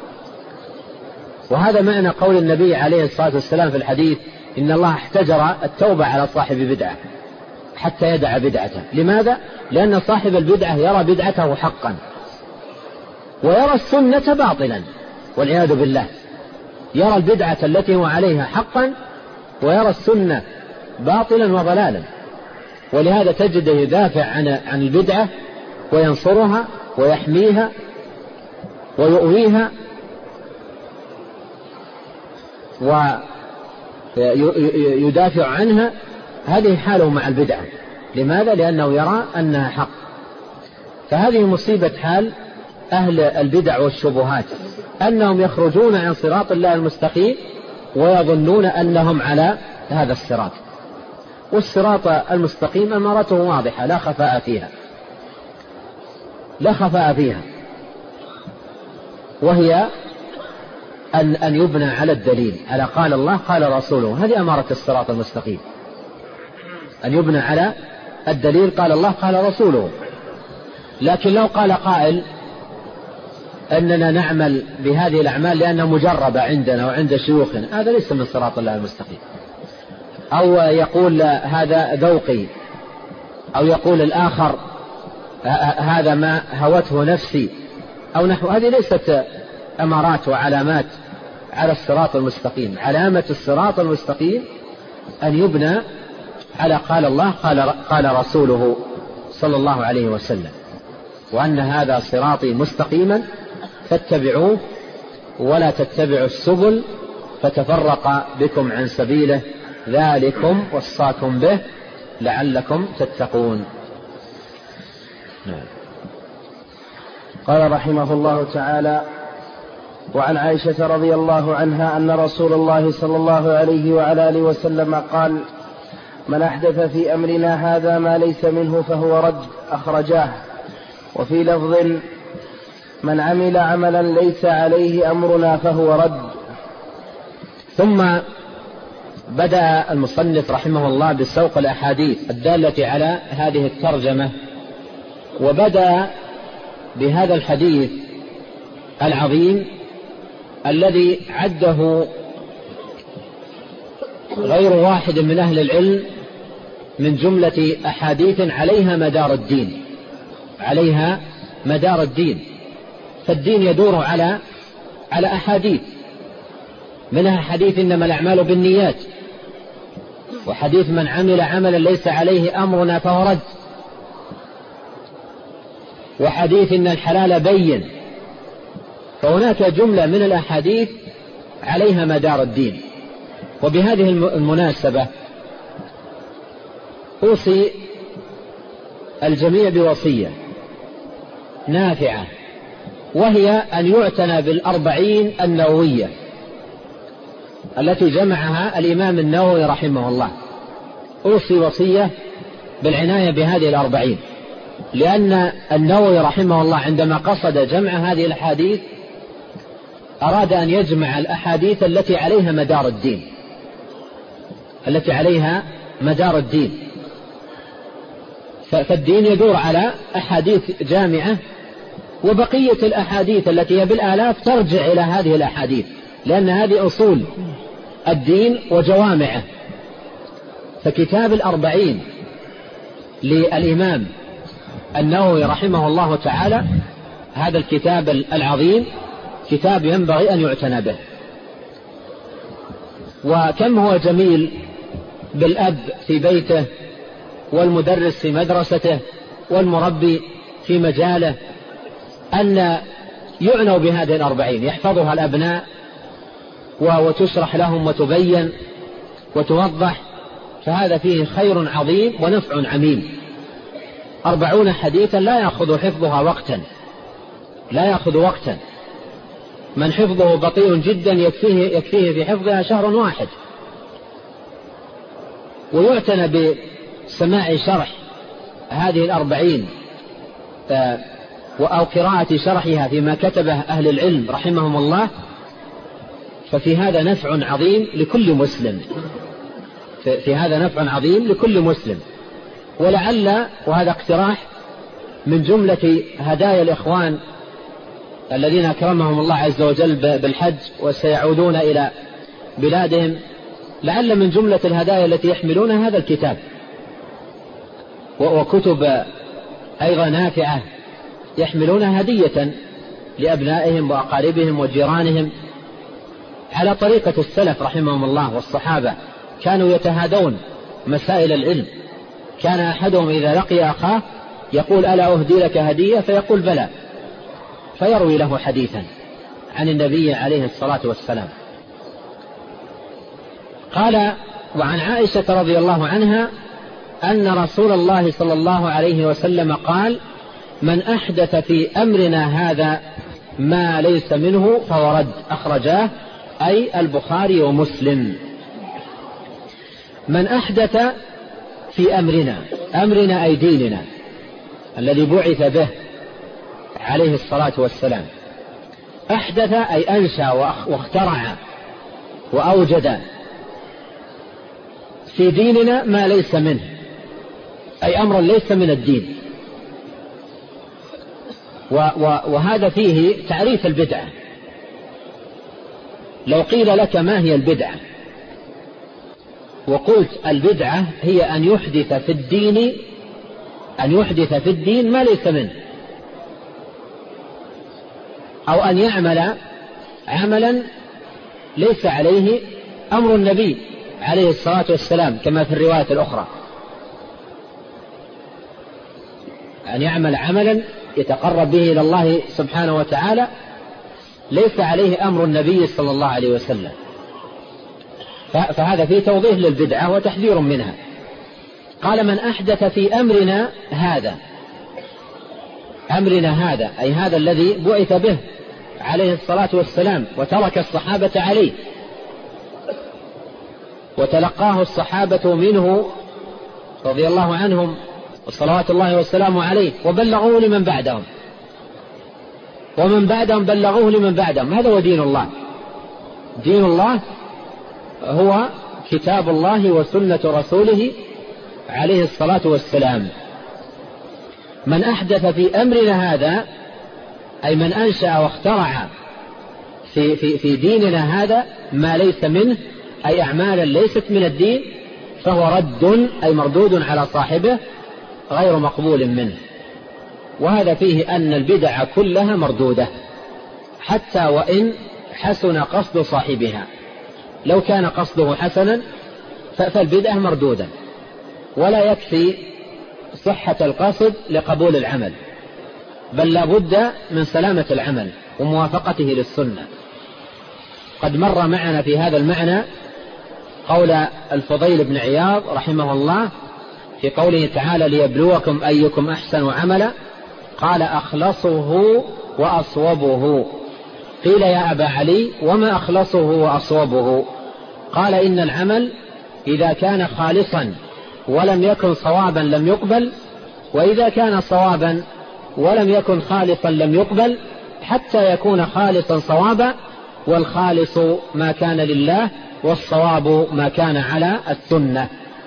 وهذا معنى قول النبي عليه الصلاة والسلام في الحديث: إن الله احتجر التوبة على صاحب بدعة حتى يدع بدعته. لماذا؟ لأن صاحب البدعة يرى بدعته حقا ويرى السنة باطلا والعياذ بالله. يرى البدعة التي هو عليها حقا ويرى السنة باطلا وضلالا. ولهذا تجد يدافع عن البدعة وينصرها ويحميها ويؤويها ويدافع عنها. هذه حاله مع البدعة. لماذا؟ لأنه يرى أنها حق. فهذه مصيبة حال أهل البدع والشبهات، أنهم يخرجون عن صراط الله المستقيم ويظنون أنهم على هذا الصراط. والصراط المستقيم أمارته واضحة لا خفاء فيها، لا خفاء فيها، وهي أن يبنى على الدليل، على قال الله قال رسوله. هذه أمارة الصراط المستقيم، أن يبنى على الدليل قال الله قال رسوله. لكن لو قال قائل أننا نعمل بهذه الأعمال لأنها مجربة عندنا وعند شيوخنا، هذا ليس من صراط الله المستقيم. أو يقول هذا ذوقي، أو يقول الآخر هذا ما هوته نفسي، أو نحو هذه ليست أمارات وعلامات على الصراط المستقيم. علامة الصراط المستقيم أن يبنى على قال الله قال رسوله صلى الله عليه وسلم، وأن هذا صراطي مستقيما فاتبعوه ولا تتبعوا السبل فتفرق بكم عن سبيله، ذلكم وصاكم به لعلكم تتقون. قال رحمه الله تعالى: وعن عائشة رضي الله عنها أن رسول الله صلى الله عليه وعلى آله وسلم قال: من أحدث في أمرنا هذا ما ليس منه فهو رد، أخرجاه. وفي لفظ: من عمل عملا ليس عليه أمرنا فهو رد. ثم بدأ المصنف رحمه الله بسوق الأحاديث الدالة على هذه الترجمة، وبدأ بهذا الحديث العظيم الذي عده غير واحد من أهل العلم من جملة أحاديث عليها مدار الدين، عليها مدار الدين. فالدين يدور على أحاديث، منها حديث إنما الأعمال بالنيات، وحديث من عمل عملا ليس عليه أمرنا فهو رد، وحديث إن الحلال بين. فهناك جملة من الأحاديث عليها مدار الدين. وبهذه المناسبة أوصي الجميع بوصية نافعة، وهي أن يعتنى بالأربعين النووية التي جمعها الإمام النووي رحمه الله. أوصي وصية بالعناية بهذه الأربعين، لأن النووي رحمه الله عندما قصد جمع هذه الأحاديث أراد أن يجمع الأحاديث التي عليها مدار الدين، التي عليها مدار الدين. فالدين يدور على أحاديث جامعة، وبقية الأحاديث التي هي بالآلاف ترجع إلى هذه الأحاديث، لأن هذه أصول الدين وجوامعه. فكتاب الأربعين للإمام النووي رحمه الله تعالى، هذا الكتاب العظيم كتاب ينبغي أن يعتنى به. وكم هو جميل بالأب في بيته، والمدرس في مدرسته، والمربي في مجاله، أن يعنوا بهذه الأربعين، يحفظها الأبناء وتشرح لهم وتبين وتوضح، فهذا فيه خير عظيم ونفع عميم. 40 حديثا لا يأخذ حفظها وقتا، لا يأخذ وقتا. من حفظه بطيء جدا يكفيه في حفظها شهر واحد. ويعتنى بسماع شرح هذه الأربعين أو قراءة شرحها فيما كتبه أهل العلم رحمهم الله، ففي هذا نفع عظيم لكل مسلم، في هذا نفع عظيم لكل مسلم. ولعل، وهذا اقتراح من جملة هدايا الإخوان الذين أكرمهم الله عز وجل بالحج وسيعودون إلى بلادهم، لعل من جملة الهدايا التي يحملون هذا الكتاب وكتب أيضا نافعة يحملونها هدية لأبنائهم وأقاربهم وجيرانهم، على طريقة السلف رحمهم الله والصحابة. كانوا يتهادون مسائل العلم. كان أحدهم إذا لقي أخاه يقول: ألا أهدي لك هدية؟ فيقول: بلى، فيروي له حديثا عن النبي عليه الصلاة والسلام. قال: وعن عائشة رضي الله عنها أن رسول الله صلى الله عليه وسلم قال: من أحدث في أمرنا هذا ما ليس منه فهو رد. أخرجاه أي البخاري ومسلم. من أحدث في أمرنا أي ديننا الذي بعث به عليه الصلاة والسلام. أحدث أي أنشأ واخترع وأوجد في ديننا ما ليس منه، أي أمر ليس من الدين. وهذا فيه تعريف البدعة. لو قيل لك ما هي البدعة وقلت البدعة هي أن يحدث في الدين ما ليس منه، أو أن يعمل عملا ليس عليه أمر النبي عليه الصلاة والسلام، كما في الرواية الأخرى، أن يعمل عملا يتقرب به إلى الله سبحانه وتعالى ليس عليه أمر النبي صلى الله عليه وسلم. فهذا فيه توضيح للبدعة وتحذير منها. قال: من أحدث في أمرنا هذا أي هذا الذي بعث به عليه الصلاة والسلام وترك الصحابة عليه وتلقاه الصحابة منه رضي الله عنهم وصلوات الله والسلام عليه، وبلغوه لمن بعدهم، ومن بعدهم بلغوه لمن بعدهم. هذا هو دين الله. دين الله هو كتاب الله وسنة رسوله عليه الصلاة والسلام. من أحدث في أمرنا هذا أي من أنشأ واخترع في ديننا هذا ما ليس منه، أي أعمالا ليست من الدين، فهو رد أي مردود على صاحبه غير مقبول منه. وهذا فيه أن البدع كلها مردودة حتى وإن حسن قصد صاحبها. لو كان قصده حسنا فالبدعة مردودة، ولا يكفي صحة القصد لقبول العمل، بل لا بد من سلامة العمل وموافقته للسنة. قد مر معنا في هذا المعنى قول الفضيل بن عياض رحمه الله في قوله تعالى: ليبلوكم أيكم أحسن عملا. قال: أخلصه وأصوبه. قيل: يا أبا علي وما أخلصه وأصوبه؟ قال: إن العمل إذا كان خالصا ولم يكن صوابا لم يقبل، وإذا كان صوابا ولم يكن خالصا لم يقبل، حتى يكون خالصا صوابا، والخالص ما كان لله والصواب ما كان على السنة.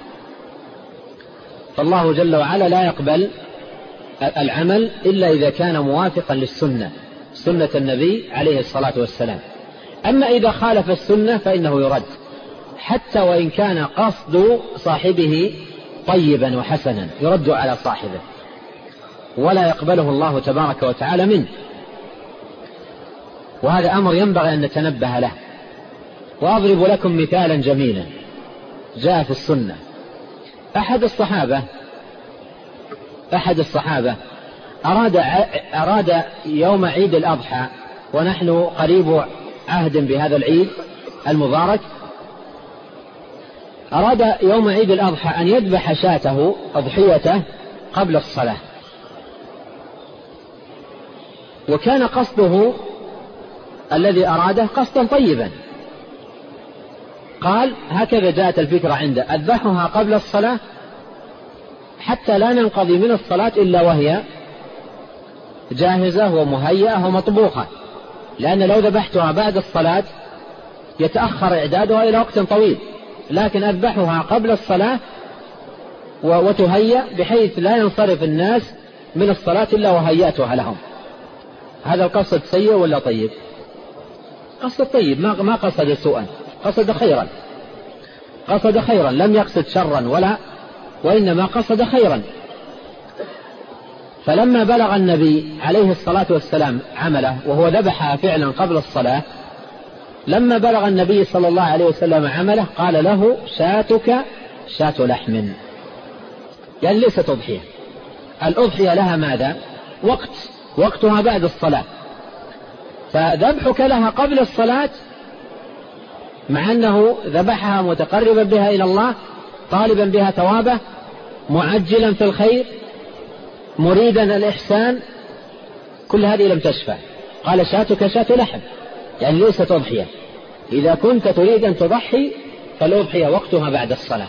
فالله جل وعلا لا يقبل العمل إلا إذا كان موافقا للسنة، سنة النبي عليه الصلاة والسلام. أما إذا خالف السنة فإنه يرد، حتى وإن كان قصد صاحبه طيبا وحسنا يرد على صاحبه ولا يقبله الله تبارك وتعالى منه. وهذا أمر ينبغي أن نتنبه له. وأضرب لكم مثالا جميلا جاء في السنة. أحد الصحابة أراد يوم عيد الأضحى، ونحن قريب عهد بهذا العيد المبارك، أراد يوم عيد الأضحى أن يذبح شاته أضحيته قبل الصلاة، وكان قصده الذي أراده قصدا طيبا. قال هكذا جاءت الفكرة عنده: أذبحها قبل الصلاة حتى لا ننقضي من الصلاة إلا وهي جاهزة ومهيئة ومطبوخة، لأن لو ذبحتها بعد الصلاة يتأخر إعدادها إلى وقت طويل، لكن أذبحها قبل الصلاة وتهيأ بحيث لا ينصرف الناس من الصلاة إلا وهيأتها لهم. هذا القصد سيء ولا طيب؟ قصد طيب، ما قصد سوءا، قصد خيرا، لم يقصد شرا وإنما قصد خيرا. فلما بلغ النبي عليه الصلاة والسلام عمله، وهو ذبحها فعلا قبل الصلاة، لما بلغ النبي صلى الله عليه وسلم عمله قال له: شاتك شات لحم، يعني ليست أضحية. الأضحية لها ماذا؟ وقتها بعد الصلاة، فذبحك لها قبل الصلاة مع أنه ذبحها متقربا بها إلى الله، طالبا بها ثوابه، معجلا في الخير، مريدا الإحسان، كل هذه لم تشفع. قال: شاتك شات لحم، يعني ليست أضحية. إذا كنت تريد أن تضحي فالأضحية وقتها بعد الصلاة.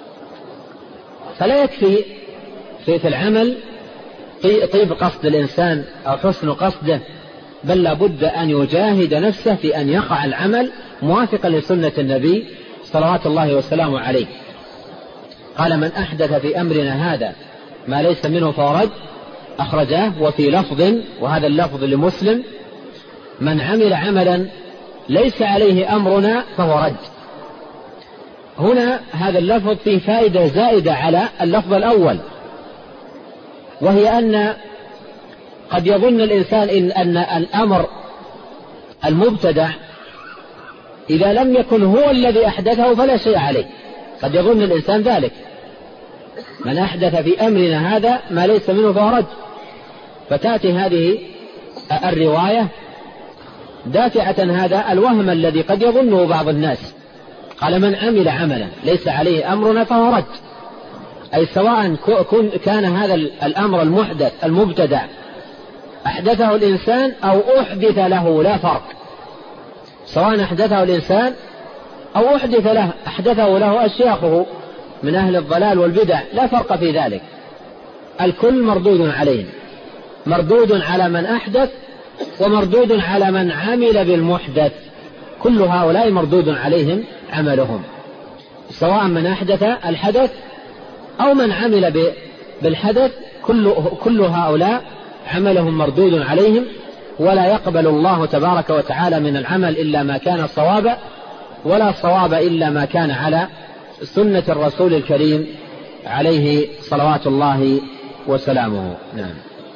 فلا يكفي في العمل طيب قصد الإنسان أو حسن قصده، بل لابد أن يجاهد نفسه في أن يقع العمل موافقا لسنة النبي صلوات الله وسلامه عليه. قال: من أحدث في أمرنا هذا ما ليس منه فهو رد، أخرجاه. وفي لفظ، وهذا اللفظ لمسلم: من عمل عملا ليس عليه أمرنا فهو رد. هنا هذا اللفظ فيه فائدة زائدة على اللفظ الأول، وهي أن قد يظن الإنسان أن الأمر المبتدع إذا لم يكن هو الذي أحدثه فلا شيء عليه. قد يظن الإنسان ذلك: من أحدث في أمرنا هذا ما ليس منه فهو رد. فتأتي هذه الرواية دافعة هذا الوهم الذي قد يظنه بعض الناس. قال: من عمل عملا ليس عليه أمرنا فهو رد، أي سواء كان هذا الأمر المحدث المبتدع أحدثه الإنسان أو أحدث له، لا فرق. سواء أحدثه الإنسان أو أحدثه له أشياخه من أهل الضلال والبدع، لا فرق في ذلك. الكل مردود عليهم، مردود على من أحدث ومردود على من عمل بالمحدث. كل هؤلاء مردود عليهم عملهم، سواء من أحدث الحدث أو من عمل بالحدث، كل هؤلاء عملهم مردود عليهم. ولا يقبل الله تبارك وتعالى من العمل إلا ما كان صوابا، ولا صواب إلا ما كان على سنة الرسول الكريم عليه صلوات الله وسلامه. نعم.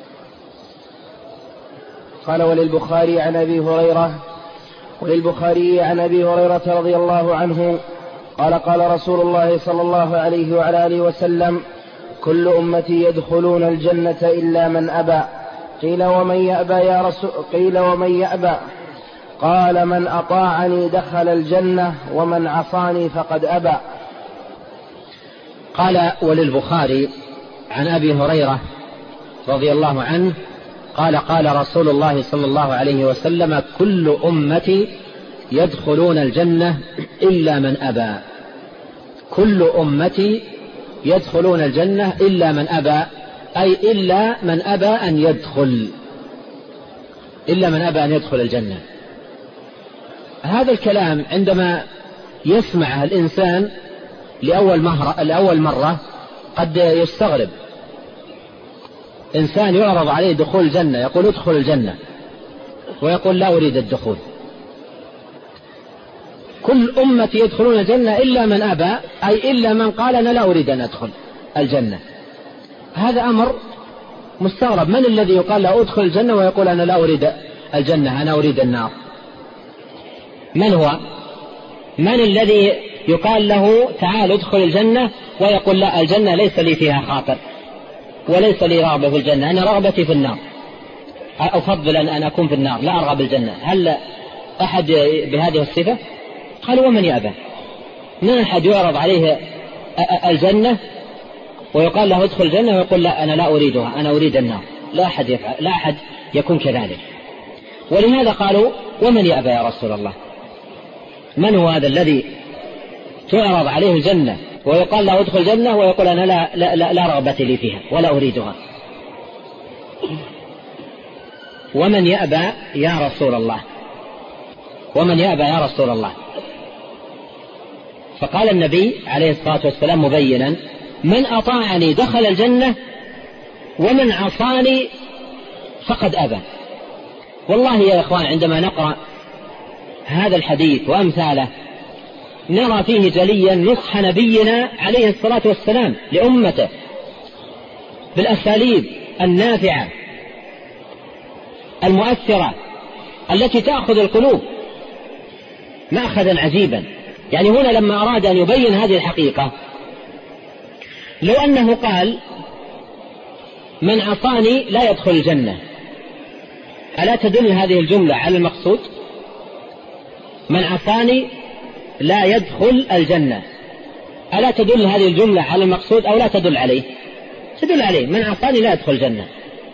قال: وللبخاري عن أبي هريرة رضي الله عنه قال: قال رسول الله صلى الله عليه وعلى آله وسلم: كل أمتي يدخلون الجنة إلا من أبى. قيل: ومن يأبى يا رسول؟ قيل: ومن يأبى؟ قال: من أطاعني دخل الجنة، ومن عصاني فقد أبى. قال: وللبخاري عن أبي هريرة رضي الله عنه قال: قال رسول الله صلى الله عليه وسلم: كل أمتي يدخلون الجنة إلا من أبى. كل أمتي يدخلون الجنة إلا من أبى، أي إلا من أبى أن يدخل، إلا من أبى أن يدخل الجنة. هذا الكلام عندما يسمعه الإنسان لأول مرة قد يستغرب. إنسان يعرض عليه دخول الجنة يقول ادخل الجنة، ويقول لا أريد الدخول. كل أمتي يدخلون الجنة إلا من أبى، أي إلا من قال أنا لا أريد أن أدخل الجنة. هذا أمر مستغرب. من الذي يقال له ادخل الجنة ويقول أنا لا أريد الجنة، أنا أريد النار؟ من هو؟ من الذي يقال له تعال ادخل الجنة ويقول لا، الجنة ليس لي فيها خاطر وليس لي رغبة في الجنة، أنا رغبتي في النار، أفضل أن أكون في النار، لا أرغب الجنة. هل أحد بهذه الصفة؟ قالوا ومن يأبى؟ من أحد يعرض عليه الجنة ويقال له ادخل الجنة ويقول لا، أنا لا أريدها، أنا أريد النار؟ لا أحد يفعل، لا أحد يكون كذلك. ولهذا قالوا ومن يأبى يا رسول الله؟ من هو هذا الذي تعرض عليه الجنة ويقال له ادخل الجنة ويقول أنا لا رغبة لي فيها ولا أريدها؟ ومن يأبى يا رسول الله؟ ومن يأبى يا رسول الله؟ فقال النبي عليه الصلاة والسلام مبينا من أطاعني دخل الجنة ومن عصاني فقد أبى. والله يا إخوان عندما نقرأ هذا الحديث وأمثاله نرى فيه جليا نصح نبينا عليه الصلاة والسلام لأمته بالأساليب النافعة المؤثرة التي تأخذ القلوب مأخذا عجيبا. يعني هنا لما أراد أن يبين هذه الحقيقة، لو أنه قال من عصاني لا يدخل الجنة، ألا تدل هذه الجملة على المقصود؟ من عصاني لا يدخل الجنة، ألا تدل هذه الجملة على المقصود أو لا تدل عليه؟ تدل عليه، من عصاني لا يدخل الجنة.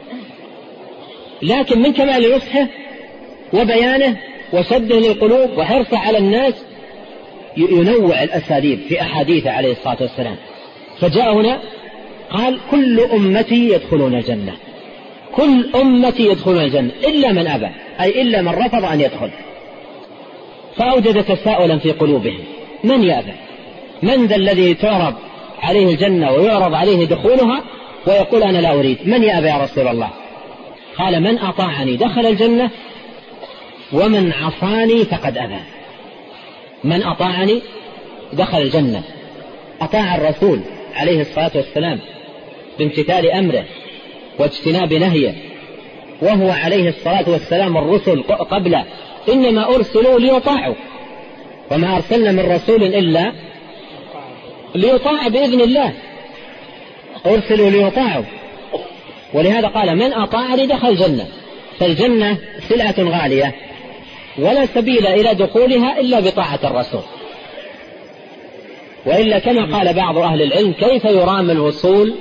لكن من كمال نصحه وبيانه وسده للقلوب وحرصه على الناس ينوع الأساليب في أحاديثه عليه الصلاة والسلام. فجاء هنا قال كل أمتي يدخلون الجنة، كل أمتي يدخلون الجنة إلا من أبى، أي إلا من رفض أن يدخل. فأوجد تساؤلا في قلوبهم، من يأبى؟ من ذا الذي تعرض عليه الجنة ويعرض عليه دخولها ويقول أنا لا أريد؟ من يأبى يا رسول الله؟ قال من أطاعني دخل الجنة ومن عصاني فقد أبى. من أطاعني دخل الجنة، أطاع الرسول عليه الصلاة والسلام بامتثال أمره واجتناب نهيه، وهو عليه الصلاة والسلام الرسل قبله إنما أرسلوا ليطاعوا، وما أرسلنا من رسول إلا ليطاع بإذن الله، أرسلوا ليطاعوا. ولهذا قال من أطاعني دخل الجنة. فالجنة سلعة غالية ولا سبيل إلى دخولها إلا بطاعة الرسول، وإلا كما قال بعض أهل العلم كيف يرام الوصول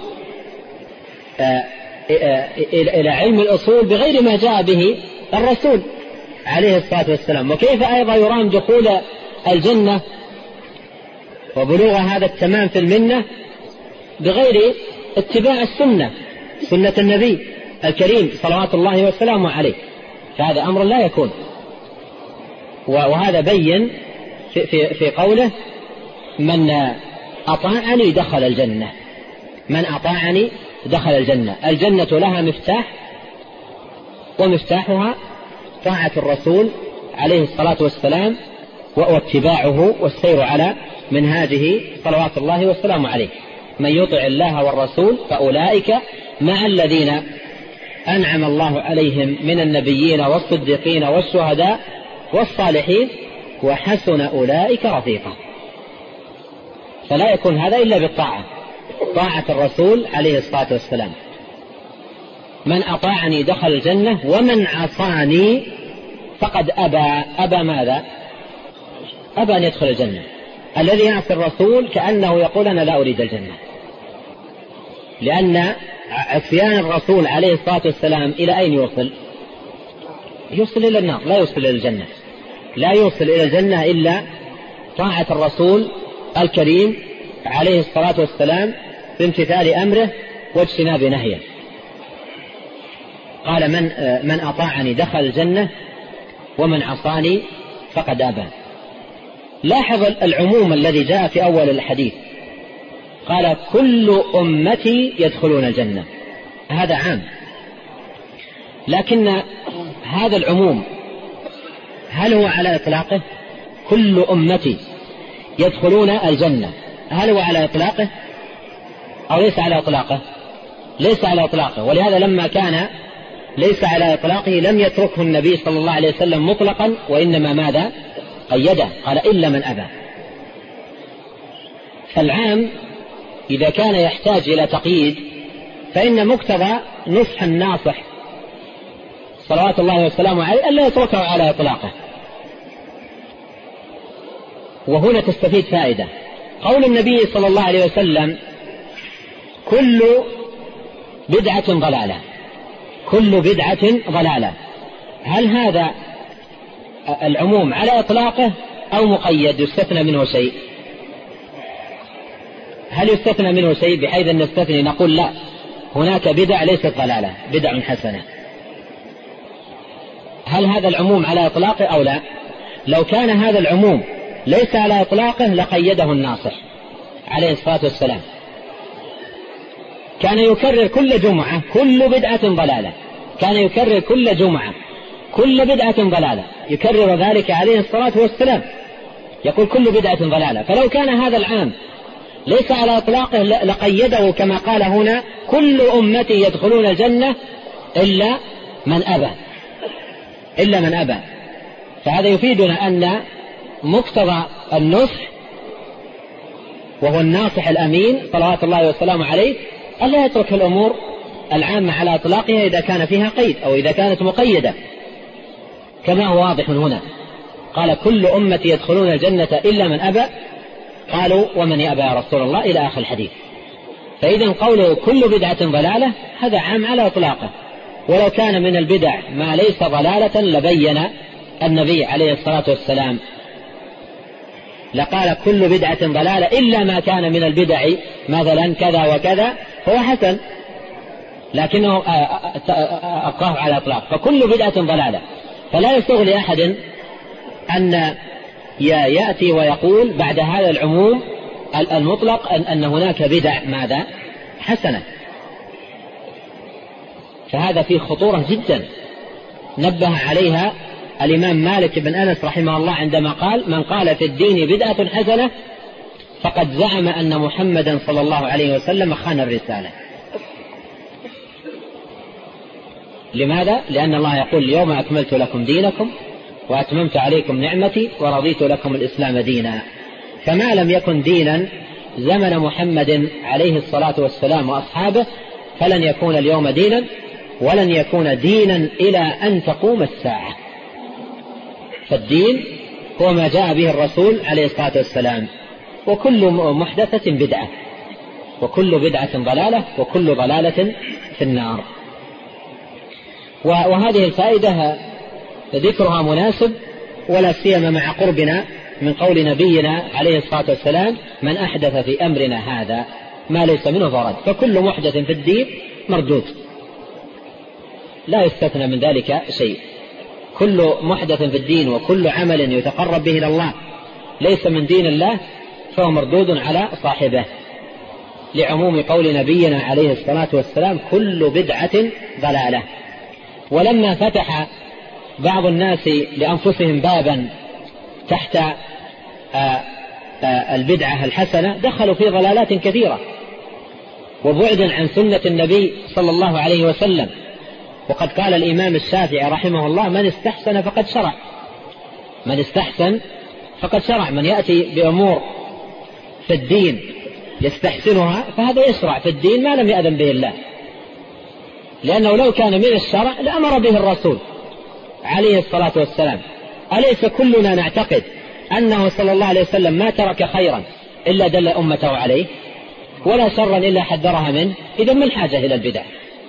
إلى علم الأصول بغير ما جاء به الرسول عليه الصلاة والسلام؟ وكيف أيضا يرام دخول الجنة وبلوغ هذا التمام في المنة بغير اتباع السنة، سنة النبي الكريم صلوات الله وسلامه عليه؟ فهذا أمر لا يكون. وهذا بين في قوله من أطاعني دخل الجنة، من أطاعني دخل الجنة. الجنة لها مفتاح، ومفتاحها طاعة الرسول عليه الصلاة والسلام واتباعه والسير على منهاجه صلوات الله والسلام عليه. من يطع الله والرسول فأولئك مع الذين أنعم الله عليهم من النبيين والصديقين والشهداء والصالحين وحسن أولئك رفيقا. فلا يكون هذا إلا بالطاعة، طاعة الرسول عليه الصلاة والسلام. من أطاعني دخل الجنة ومن عصاني فقد أبى. أبى ماذا؟ أبى أن يدخل الجنة. الذي يعصي الرسول كأنه يقول أنا لا أريد الجنة، لأن عصيان الرسول عليه الصلاة والسلام إلى أين يوصل؟ يوصل إلى النار، لا يوصل إلى الجنة. لا يوصل إلى الجنة إلا طاعة الرسول الكريم عليه الصلاة والسلام بامتثال أمره واجتناب نهيه. قال من أطاعني دخل الجنة ومن عصاني فقد أبى. لاحظ العموم الذي جاء في أول الحديث، قال كل أمتي يدخلون الجنة، هذا عام، لكن هذا العموم هل هو على إطلاقه؟ كل أمتي يدخلون الجنة، هل هو على إطلاقه أو ليس على إطلاقه؟ ليس على إطلاقه. ولهذا لما كان ليس على إطلاقه لم يتركه النبي صلى الله عليه وسلم مطلقا، وإنما ماذا؟ قيده، قال إلا من أبى. فالعام إذا كان يحتاج إلى تقييد فإن مقتضى نصح الناصح صلوات الله وسلامه عليه ألا يتركه على إطلاقه. وهنا تستفيد فائدة، قول النبي صلى الله عليه وسلم كل بدعة ضلالة، كل بدعة ضلالة، هل هذا العموم على إطلاقه أو مقيد يستثنى منه شيء؟ هل يستثنى منه شيء بحيث أن نستثني نقول لا هناك بدع ليست ضلالة، بدع حسنة؟ هل هذا العموم على إطلاقه أو لا؟ لو كان هذا العموم ليس على إطلاقه لقيده الناصح عليه الصلاة والسلام، كان يكرر كل جمعة كل بدعة ضلالة، كان يكرر كل جمعة كل بدعة ضلالة، يكرر ذلك عليه الصلاة والسلام، يقول كل بدعة ضلالة. فلو كان هذا العام ليس على إطلاقه لقيده كما قال هنا كل أمتي يدخلون الجنة إلا من أبى، إلا من أبى. فهذا يفيدنا أن مقتضى النصح وهو الناصح الأمين صلوات الله وسلامه عليه ألا يترك الأمور العامة على إطلاقها إذا كان فيها قيد أو إذا كانت مقيدة، كما هو واضح من هنا. قال كل أمتي يدخلون الجنة إلا من أبى، قالوا ومن يأبى يا رسول الله إلى آخر الحديث. فإذا قوله كل بدعة ضلالة هذا عام على إطلاقه، ولو كان من البدع ما ليس ضلالة لبين النبي عليه الصلاة والسلام، لقال كل بدعة ضلالة إلا ما كان من البدع مثلا كذا وكذا فهو حسن، لكنه أبقاه على إطلاق، فكل بدعة ضلالة. فلا يسوغ لأحد أن يأتي ويقول بعد هذا العموم المطلق أن هناك بدع ماذا حسنة، فهذا فيه خطورة جدا نبه عليها الإمام مالك بن أنس رحمه الله عندما قال من قال في الدين بدعة حسنة فقد زعم أن محمدا صلى الله عليه وسلم خان الرسالة. لماذا؟ لأن الله يقول اليوم أكملت لكم دينكم وأتممت عليكم نعمتي ورضيت لكم الإسلام دينا. فما لم يكن دينا زمن محمد عليه الصلاة والسلام وأصحابه فلن يكون اليوم دينا، ولن يكون دينا إلى أن تقوم الساعة. فالدين هو ما جاء به الرسول عليه الصلاة والسلام، وكل محدثة بدعة، وكل بدعة ضلالة، وكل ضلالة في النار. وهذه الفائدة ذكرها مناسب، ولا سيما مع قربنا من قول نبينا عليه الصلاة والسلام من أحدث في أمرنا هذا ما ليس منه فرد. فكل محدث في الدين مردود، لا يستثنى من ذلك شيء. كل محدث في الدين وكل عمل يتقرب به إلى الله ليس من دين الله فهو مردود على صاحبه، لعموم قول نبينا عليه الصلاة والسلام كل بدعة ضلالة. ولما فتح بعض الناس لأنفسهم بابا تحت البدعة الحسنة دخلوا في ضلالات كثيرة وبعدا عن سنة النبي صلى الله عليه وسلم. وقد قال الإمام الشافعي رحمه الله من استحسن فقد شرع، من استحسن فقد شرع. من يأتي بأمور في الدين يستحسنها فهذا يشرع في الدين ما لم يأذن به الله، لأنه لو كان من الشرع لأمر به الرسول عليه الصلاة والسلام. أليس كلنا نعتقد أنه صلى الله عليه وسلم ما ترك خيرا إلا دل أمته عليه، ولا شرا إلا حذرها منه؟ إذا ما الحاجة إلى البدع؟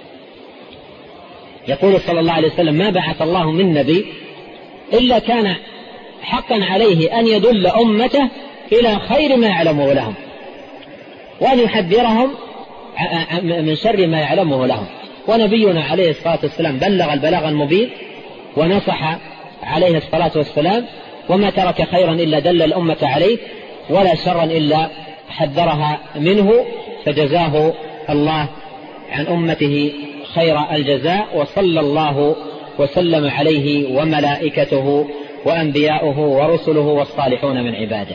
يقول صلى الله عليه وسلم ما بعث الله من نبي إلا كان حقا عليه أن يدل أمته إلى خير ما يعلمه لهم، وأن يحذرهم من شر ما يعلمه لهم. ونبينا عليه الصلاة والسلام بلغ البلاغ المبين ونصح عليه الصلاة والسلام، وما ترك خيرا إلا دل الأمة عليه، ولا شرا إلا حذرها منه، فجزاه الله عن أمته خير الجزاء، وصلى الله وسلم عليه وملائكته وأنبياؤه ورسله والصالحون من عباده.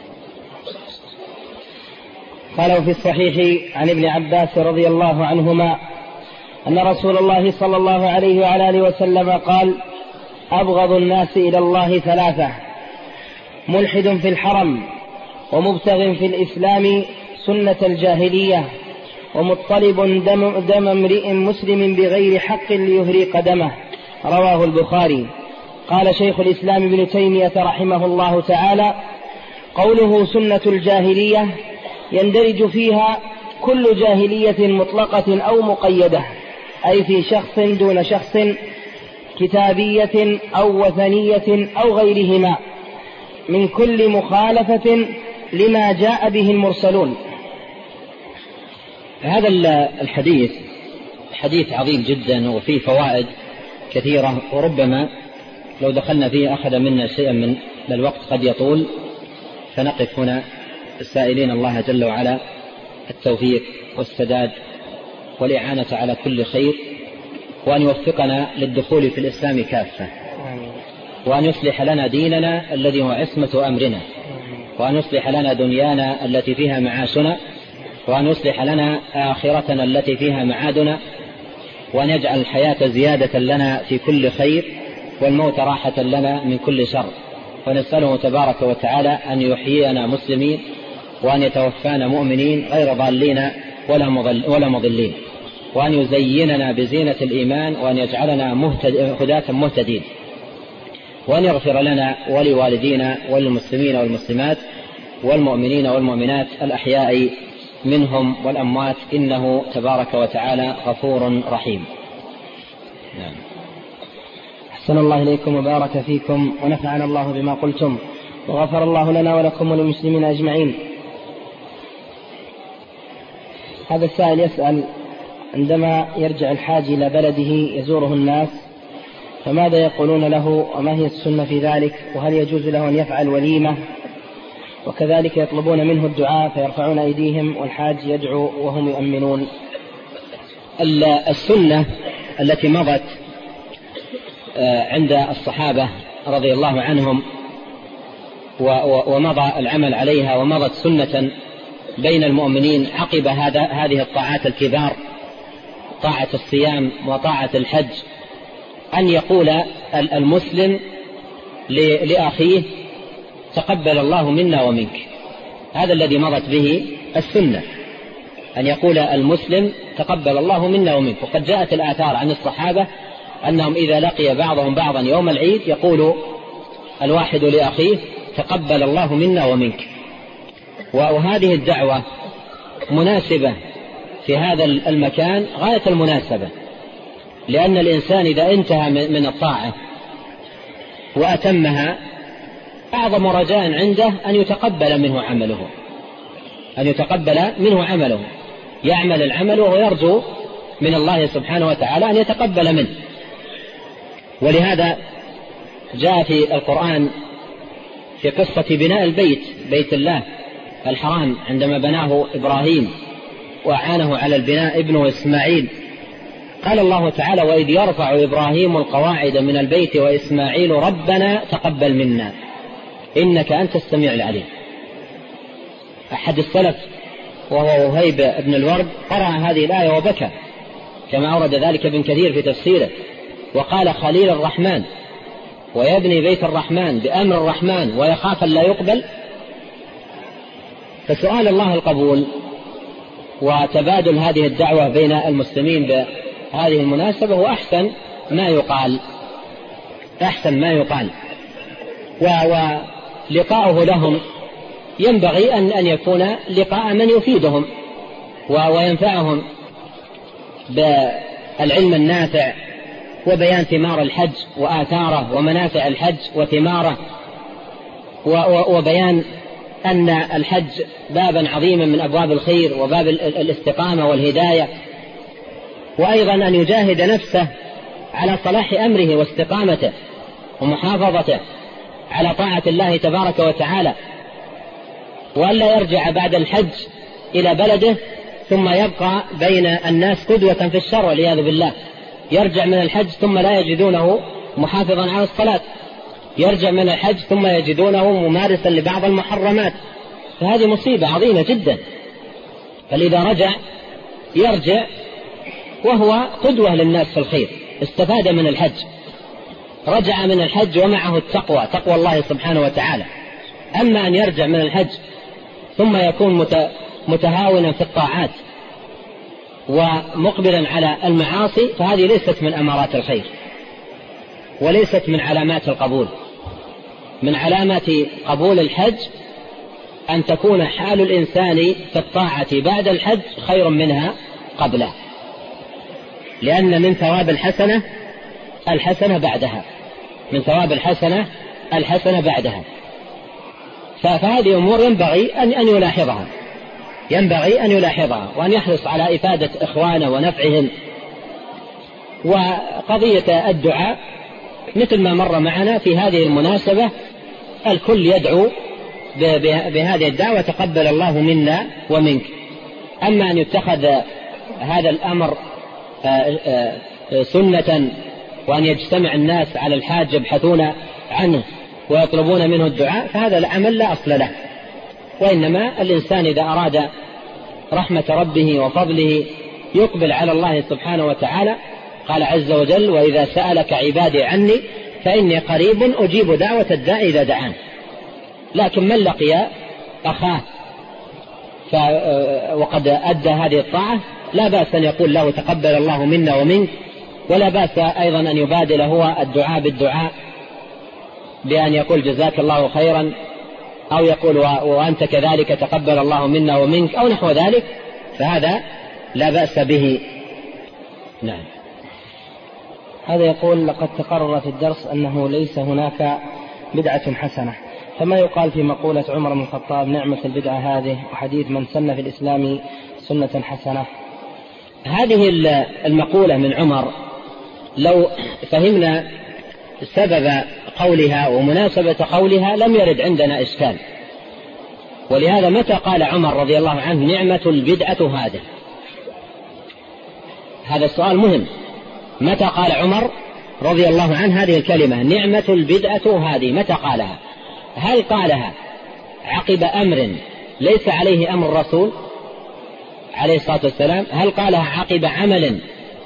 قالوا في الصحيح عن ابن عباس رضي الله عنهما أن رسول الله صلى الله عليه وعلى آله وسلم قال: أبغض الناس إلى الله ثلاثة: ملحد في الحرم، ومبتغ في الإسلام سنة الجاهلية، ومطلب دم امرئ مسلم بغير حق ليهريق دمه. رواه البخاري. قال شيخ الإسلام ابن تيمية رحمه الله تعالى: قوله سنة الجاهلية يندرج فيها كل جاهلية مطلقة أو مقيدة، أي في شخص دون شخص، كتابية أو وثنية أو غيرهما، من كل مخالفة لما جاء به المرسلون. هذا الحديث حديث عظيم جدا وفيه فوائد كثيرة، وربما لو دخلنا فيه أخذ منا شيئا من الوقت قد يطول، فنقف هنا السائلين الله جل وعلا التوفيق والسداد والإعانة على كل خير، وأن يوفقنا للدخول في الإسلام كافة، وأن يصلح لنا ديننا الذي هو عصمة أمرنا، وأن يصلح لنا دنيانا التي فيها معاشنا، وأن يصلح لنا آخرتنا التي فيها معادنا، وأن يجعل الحياة زيادة لنا في كل خير، والموت راحة لنا من كل شر. ونسأله تبارك وتعالى أن يحيينا مسلمين، وأن يتوفانا مؤمنين غير ضالين ولا مضلين، وأن يزيننا بزينة الإيمان، وأن يجعلنا هداة مهتدين، وأن يغفر لنا ولوالدينا وللمسلمين والمسلمات والمؤمنين والمؤمنات الأحياء منهم والأموات، إنه تبارك وتعالى غفور رحيم. نعم. أحسن الله إليكم وبارك فيكم، ونفعنا الله بما قلتم، وغفر الله لنا ولكم وللمسلمين أجمعين. هذا السائل يسأل: عندما يرجع الحاج إلى بلده يزوره الناس، فماذا يقولون له، وما هي السنة في ذلك، وهل يجوز له أن يفعل وليمة؟ وكذلك يطلبون منه الدعاء فيرفعون أيديهم والحاج يدعو وهم يؤمنون. السنة التي مضت عند الصحابة رضي الله عنهم ومضى العمل عليها، ومضت سنة بين المؤمنين عقب هذه الطاعات الكبار، طاعة الصيام وطاعة الحج، أن يقول المسلم لأخيه: تقبل الله منا ومنك. هذا الذي مضت به السنة، أن يقول المسلم: تقبل الله منا ومنك. وقد جاءت الآثار عن الصحابة أنهم إذا لقي بعضهم بعضا يوم العيد يقول الواحد لأخيه: تقبل الله منا ومنك. وهذه الدعوة مناسبة في هذا المكان غاية المناسبة، لأن الإنسان إذا انتهى من الطاعة وأتمها أعظم رجاء عنده أن يتقبل منه عمله، يعمل العمل وهو يرجو من الله سبحانه وتعالى أن يتقبل منه. ولهذا جاء في القرآن في قصة بناء بيت الله الحرام عندما بناه إبراهيم وأعانه على البناء ابنه إسماعيل، قال الله تعالى: وإذ يرفع إبراهيم القواعد من البيت وإسماعيل ربنا تقبل منا إنك أنت السميع العليم. أحد السلف وهو وهيب بن الورد قرأ هذه الآية وبكى، كما أورد ذلك ابن كثير في تفسيره، وقال: خليل الرحمن ويبني بيت الرحمن بأمر الرحمن ويخاف أن لا يقبل. فسؤال الله القبول وتبادل هذه الدعوة بين المسلمين بهذه المناسبة هو أحسن ما يقال. ولقاؤه لهم ينبغي أن يكون لقاء من يفيدهم وينفعهم بالعلم النافع وبيان ثمار الحج وآثاره ومنافع الحج وثماره، وبيان أن الحج بابا عظيما من أبواب الخير وباب الاستقامة والهداية، وأيضا أن يجاهد نفسه على صلاح أمره واستقامته ومحافظته على طاعة الله تبارك وتعالى، وألا يرجع بعد الحج إلى بلده ثم يبقى بين الناس قدوة في الشر والعياذ بالله. يرجع من الحج ثم لا يجدونه محافظا على الصلاة، يرجع من الحج ثم يجدونه ممارسا لبعض المحرمات، فهذه مصيبة عظيمة جدا. فإذا رجع يرجع وهو قدوة للناس في الخير، استفاد من الحج، رجع من الحج ومعه التقوى، تقوى الله سبحانه وتعالى. أما أن يرجع من الحج ثم يكون متهاونا في الطاعات ومقبلا على المعاصي، فهذه ليست من أمارات الخير وليست من علامات القبول. من علامات قبول الحج أن تكون حال الإنسان في الطاعة بعد الحج خير منها قبله، لأن من ثواب الحسنة بعدها، من ثواب الحسنة بعدها. فهذه أمور ينبغي أن يلاحظها وأن يحرص على إفادة إخوانه ونفعهم. وقضية الدعاء مثل ما مر معنا في هذه المناسبة، الكل يدعو بهذه الدعوة: تقبل الله منا ومنك. أما أن يتخذ هذا الأمر سنة وأن يجتمع الناس على الحاج يبحثون عنه ويطلبون منه الدعاء، فهذا العمل لا أصل له. وإنما الإنسان إذا أراد رحمة ربه وفضله يقبل على الله سبحانه وتعالى. قال عز وجل: وإذا سألك عبادي عني فإني قريب أجيب دعوة الداعي إذا دعان. لكن من لقي أخاه وقد أدى هذه الطاعة لا بأس أن يقول له: تقبل الله منا ومنك. ولا بأس أيضا أن يبادل هو الدعاء بالدعاء بأن يقول: جزاك الله خيرا، أو يقول: وأنت كذلك تقبل الله منا ومنك، أو نحو ذلك، فهذا لا بأس به. نعم. هذا يقول: لقد تقرر في الدرس أنه ليس هناك بدعة حسنة، فما يقال في مقولة عمر بن الخطاب: نعمة البدعة هذه، وحديث من سن في الإسلام سنة حسنة؟ هذه المقولة من عمر لو فهمنا سبب قولها ومناسبة قولها لم يرد عندنا إشكال. ولهذا متى قال عمر رضي الله عنه: نعمة البدعة هذه؟ هذا السؤال مهم. متى قال عمر رضي الله عنه هذه الكلمة نعمة البدعة هذه؟ متى قالها؟ هل قالها عقب أمر ليس عليه أمر الرسول عليه الصلاة والسلام؟ هل قالها عقب عمل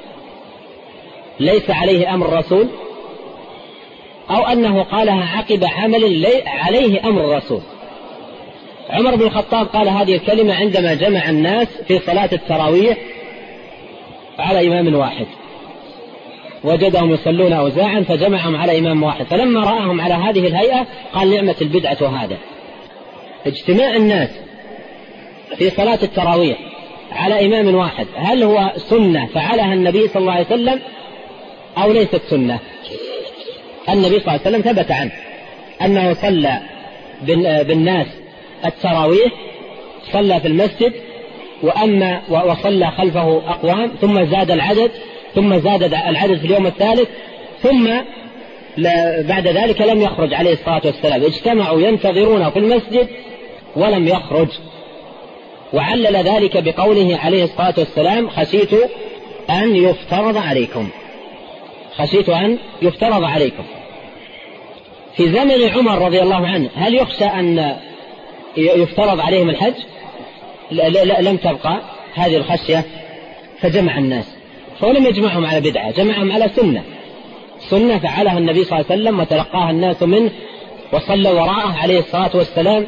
ليس عليه أمر الرسول؟ أو أنه قالها عقب عمل عليه أمر الرسول؟ عمر بن الخطاب قال هذه الكلمة عندما جمع الناس في صلاة التراويح على إمام واحد، وجدهم يصلون أوزاعا فجمعهم على إمام واحد، فلما رآهم على هذه الهيئة قال: نعمة البدعة هذا. اجتماع الناس في صلاة التراويح على إمام واحد هل هو سنة فعلها النبي صلى الله عليه وسلم أو ليست سنة؟ النبي صلى الله عليه وسلم ثبت عنه أنه صلى بالناس التراويح، صلى في المسجد وصلى خلفه أقوام، ثم زاد العدد، ثم زاد العدد في اليوم الثالث، ثم بعد ذلك لم يخرج عليه الصلاة والسلام. اجتمعوا ينتظرونه في المسجد ولم يخرج، وعلل ذلك بقوله عليه الصلاة والسلام: خشيت أن يفترض عليكم، خشيت أن يفترض عليكم. في زمن عمر رضي الله عنه هل يخشى أن يفترض عليهم الحج؟ لم تبقى هذه الخشية، فجمع الناس، فلم يجمعهم على بدعة، جمعهم على سنة فعلها النبي صلى الله عليه وسلم وتلقاها الناس منه وصلى وراءه عليه الصلاة والسلام.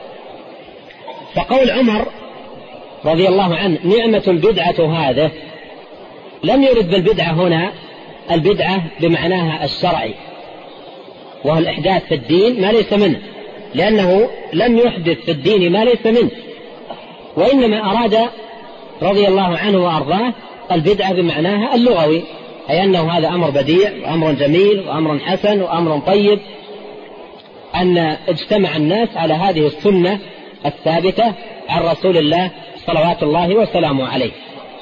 فقول عمر رضي الله عنه نعمة البدعة هذا لم يرد بالبدعة هنا البدعة بمعناها الشرعي، وهو الإحداث في الدين ما ليس منه، لأنه لم يحدث في الدين ما ليس منه، وإنما أراد رضي الله عنه وأرضاه البدعة بمعناها اللغوي، أي أنه هذا أمر بديع وأمر جميل وأمر حسن وأمر طيب. أن اجتمع الناس على هذه السنة الثابتة عن رسول الله صلوات الله وسلامه عليه.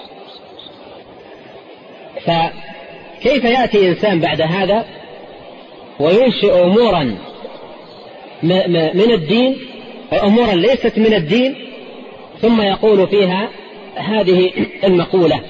فكيف يأتي إنسان بعد هذا وينشئ أمورا من الدين، أمورا ليست من الدين، ثم يقول فيها هذه المقولة: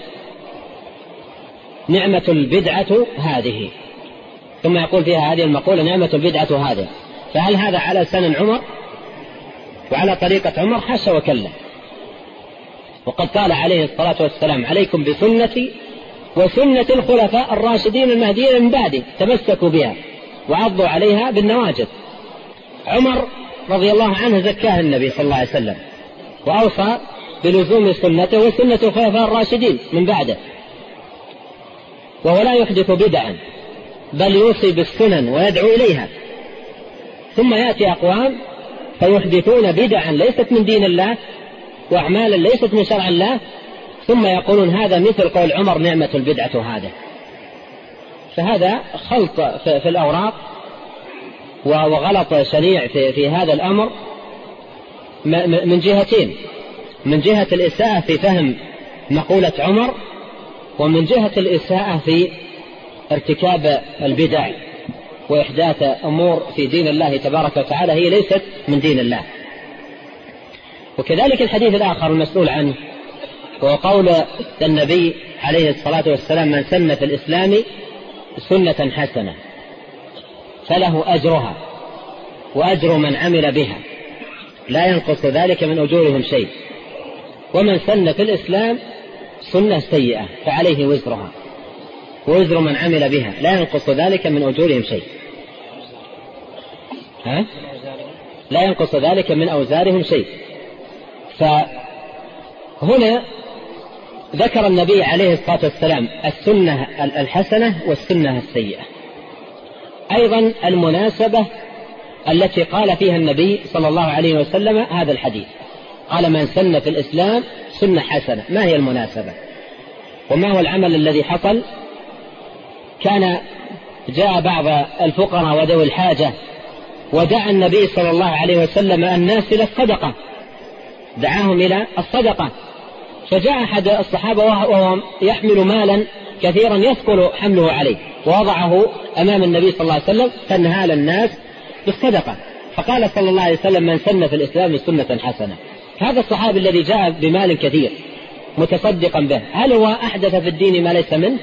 نعمة البدعة هذه، ثم يقول فيها هذه المقولة: نعمة البدعة هذه. فهل هذا على سنن عمر وعلى طريقة عمر؟ حاشا وكلا. وقد قال عليه الصلاة والسلام: عليكم بسنتي وسنة الخلفاء الراشدين المهديين من بعدي، تمسكوا بها وعضوا عليها بالنواجذ. عمر رضي الله عنه زكاه النبي صلى الله عليه وسلم، وأوصى بلزوم سنته وسنة الخلفاء الراشدين من بعده، وهو لا يحدث بدعا بل يوصي بالسنن ويدعو إليها. ثم يأتي أقوام فيحدثون بدعا ليست من دين الله وأعمالا ليست من شرع الله، ثم يقولون هذا مثل قول عمر: نعمة البدعة هذا. فهذا خلط في الأوراق وغلط شنيع في هذا الأمر من جهتين: من جهة الإساءة في فهم مقولة عمر، ومن جهة الإساءة في ارتكاب البدع وإحداث أمور في دين الله تبارك وتعالى هي ليست من دين الله. وكذلك الحديث الآخر المسؤول عنه وهو قول النبي عليه الصلاة والسلام: من سن في الإسلام سنة حسنة فله أجرها وأجر من عمل بها لا ينقص ذلك من أجورهم شيء، ومن سن في الإسلام سنة سيئة فعليه وزرها ووزر من عمل بها لا ينقص ذلك من أجورهم شيء. لا ينقص ذلك من أوزارهم شيء. فهنا ذكر النبي عليه الصلاة والسلام السنة الحسنة والسنة السيئة. أيضا المناسبة التي قال فيها النبي صلى الله عليه وسلم هذا الحديث، قال: من سن في الإسلام سنة حسنة. ما هي المناسبة وما هو العمل الذي حصل؟ كان جاء بعض الفقراء وذوي الحاجة ودعا النبي صلى الله عليه وسلم الناس إلى الصدقة، دعاهم إلى الصدقة. فجاء أحد الصحابة وهو يحمل مالا كثيرا يثقل حمله عليه، ووضعه أمام النبي صلى الله عليه وسلم فانهال الناس بالصدقة. فقال صلى الله عليه وسلم: من سن في الإسلام سنة حسنة. هذا الصحابي الذي جاء بمال كثير متصدقا به، هل هو أحدث في الدين ما ليس منه؟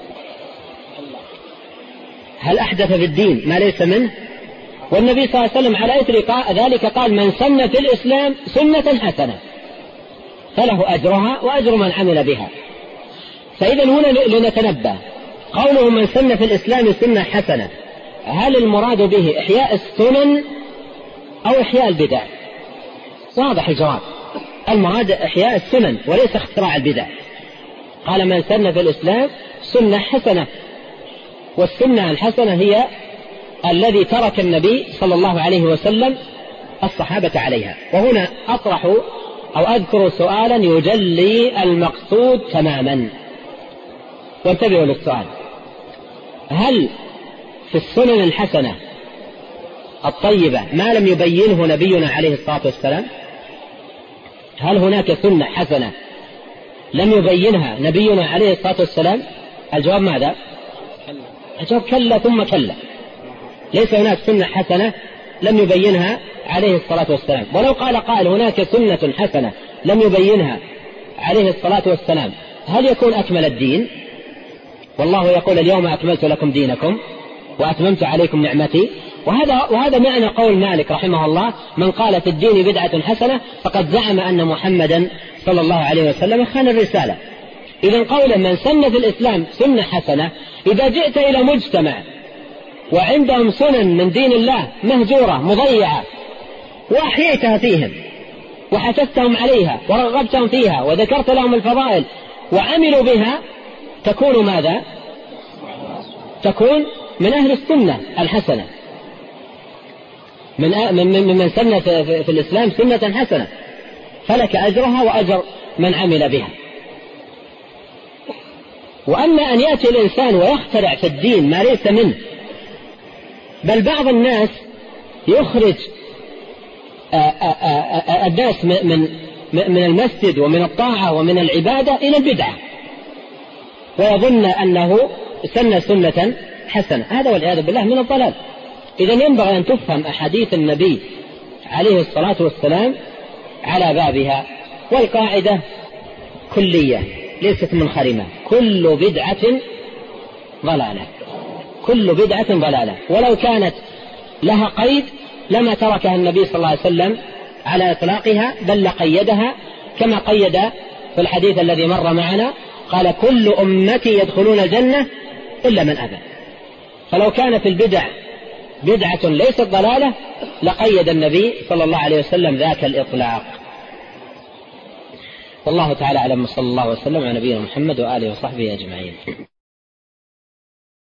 هل أحدث في الدين ما ليس منه؟ والنبي صلى الله عليه وسلم على إثر ذلك قال: من سن في الإسلام سنة حسنة فله أجرها وأجر من عمل بها. فإذا هنا لنتنبه، قوله من سن في الإسلام سنة حسنة، هل المراد به إحياء السنن أو إحياء البدع؟ واضح الجواب، المراد إحياء السنن وليس اختراع البدع. قال: من سن في الإسلام سنة حسنة، والسنة الحسنة هي الذي ترك النبي صلى الله عليه وسلم الصحابة عليها. وهنا أطرح أو أذكر سؤالا يجلي المقصود تماما، وانتبهوا للسؤال: هل في السنن الحسنة الطيبة ما لم يبينه نبينا عليه الصلاة والسلام؟ هل هناك سنة حسنة لم يبينها نبينا عليه الصلاة والسلام؟ الجواب ماذا؟ الجواب كلا ثم كلا. ليس هناك سنة حسنة لم يبينها عليه الصلاة والسلام. ولو قال قائل هناك سنة حسنة لم يبينها عليه الصلاة والسلام، هل يكون أكمل الدين؟ والله يقول: اليوم أكملت لكم دينكم وأتممت عليكم نعمتي. وهذا معنى قول مالك رحمه الله: من قال في الدين بدعة حسنة فقد زعم أن محمدا صلى الله عليه وسلم خان الرسالة. إذن قولا من سن في الإسلام سنة حسنة، إذا جئت إلى مجتمع وعندهم سنن من دين الله مهجورة مضيعة وأحييتها فيهم وحثثتهم عليها ورغبتهم فيها وذكرت لهم الفضائل وعملوا بها، تكون ماذا؟ تكون من أهل السنة الحسنة، من سن في الإسلام سنة حسنة، فلك أجرها وأجر من عمل بها. وأما أن يأتي الإنسان ويخترع في الدين ما ليس منه، بل بعض الناس يخرج الناس من المسجد ومن الطاعة ومن العبادة إلى البدعة، ويظن أنه سن سنة حسنة. هذا والعياذ بالله من الضلال. إذن ينبغي أن تفهم أحاديث النبي عليه الصلاة والسلام على بابها. والقاعدة كلية ليست منخرمة: كل بدعة ضلالة، كل بدعة ضلالة. ولو كانت لها قيد لما تركها النبي صلى الله عليه وسلم على إطلاقها، بل لقيدها كما قيد في الحديث الذي مر معنا، قال: كل أمتي يدخلون الجنة إلا من أبى. فلو كان في البدع بدعة ليست ضلالة لقيد النبي صلى الله عليه وسلم ذاك الإطلاق. والله تعالى أعلم، صلى الله وسلم على نبينا محمد وآله وصحبه أجمعين.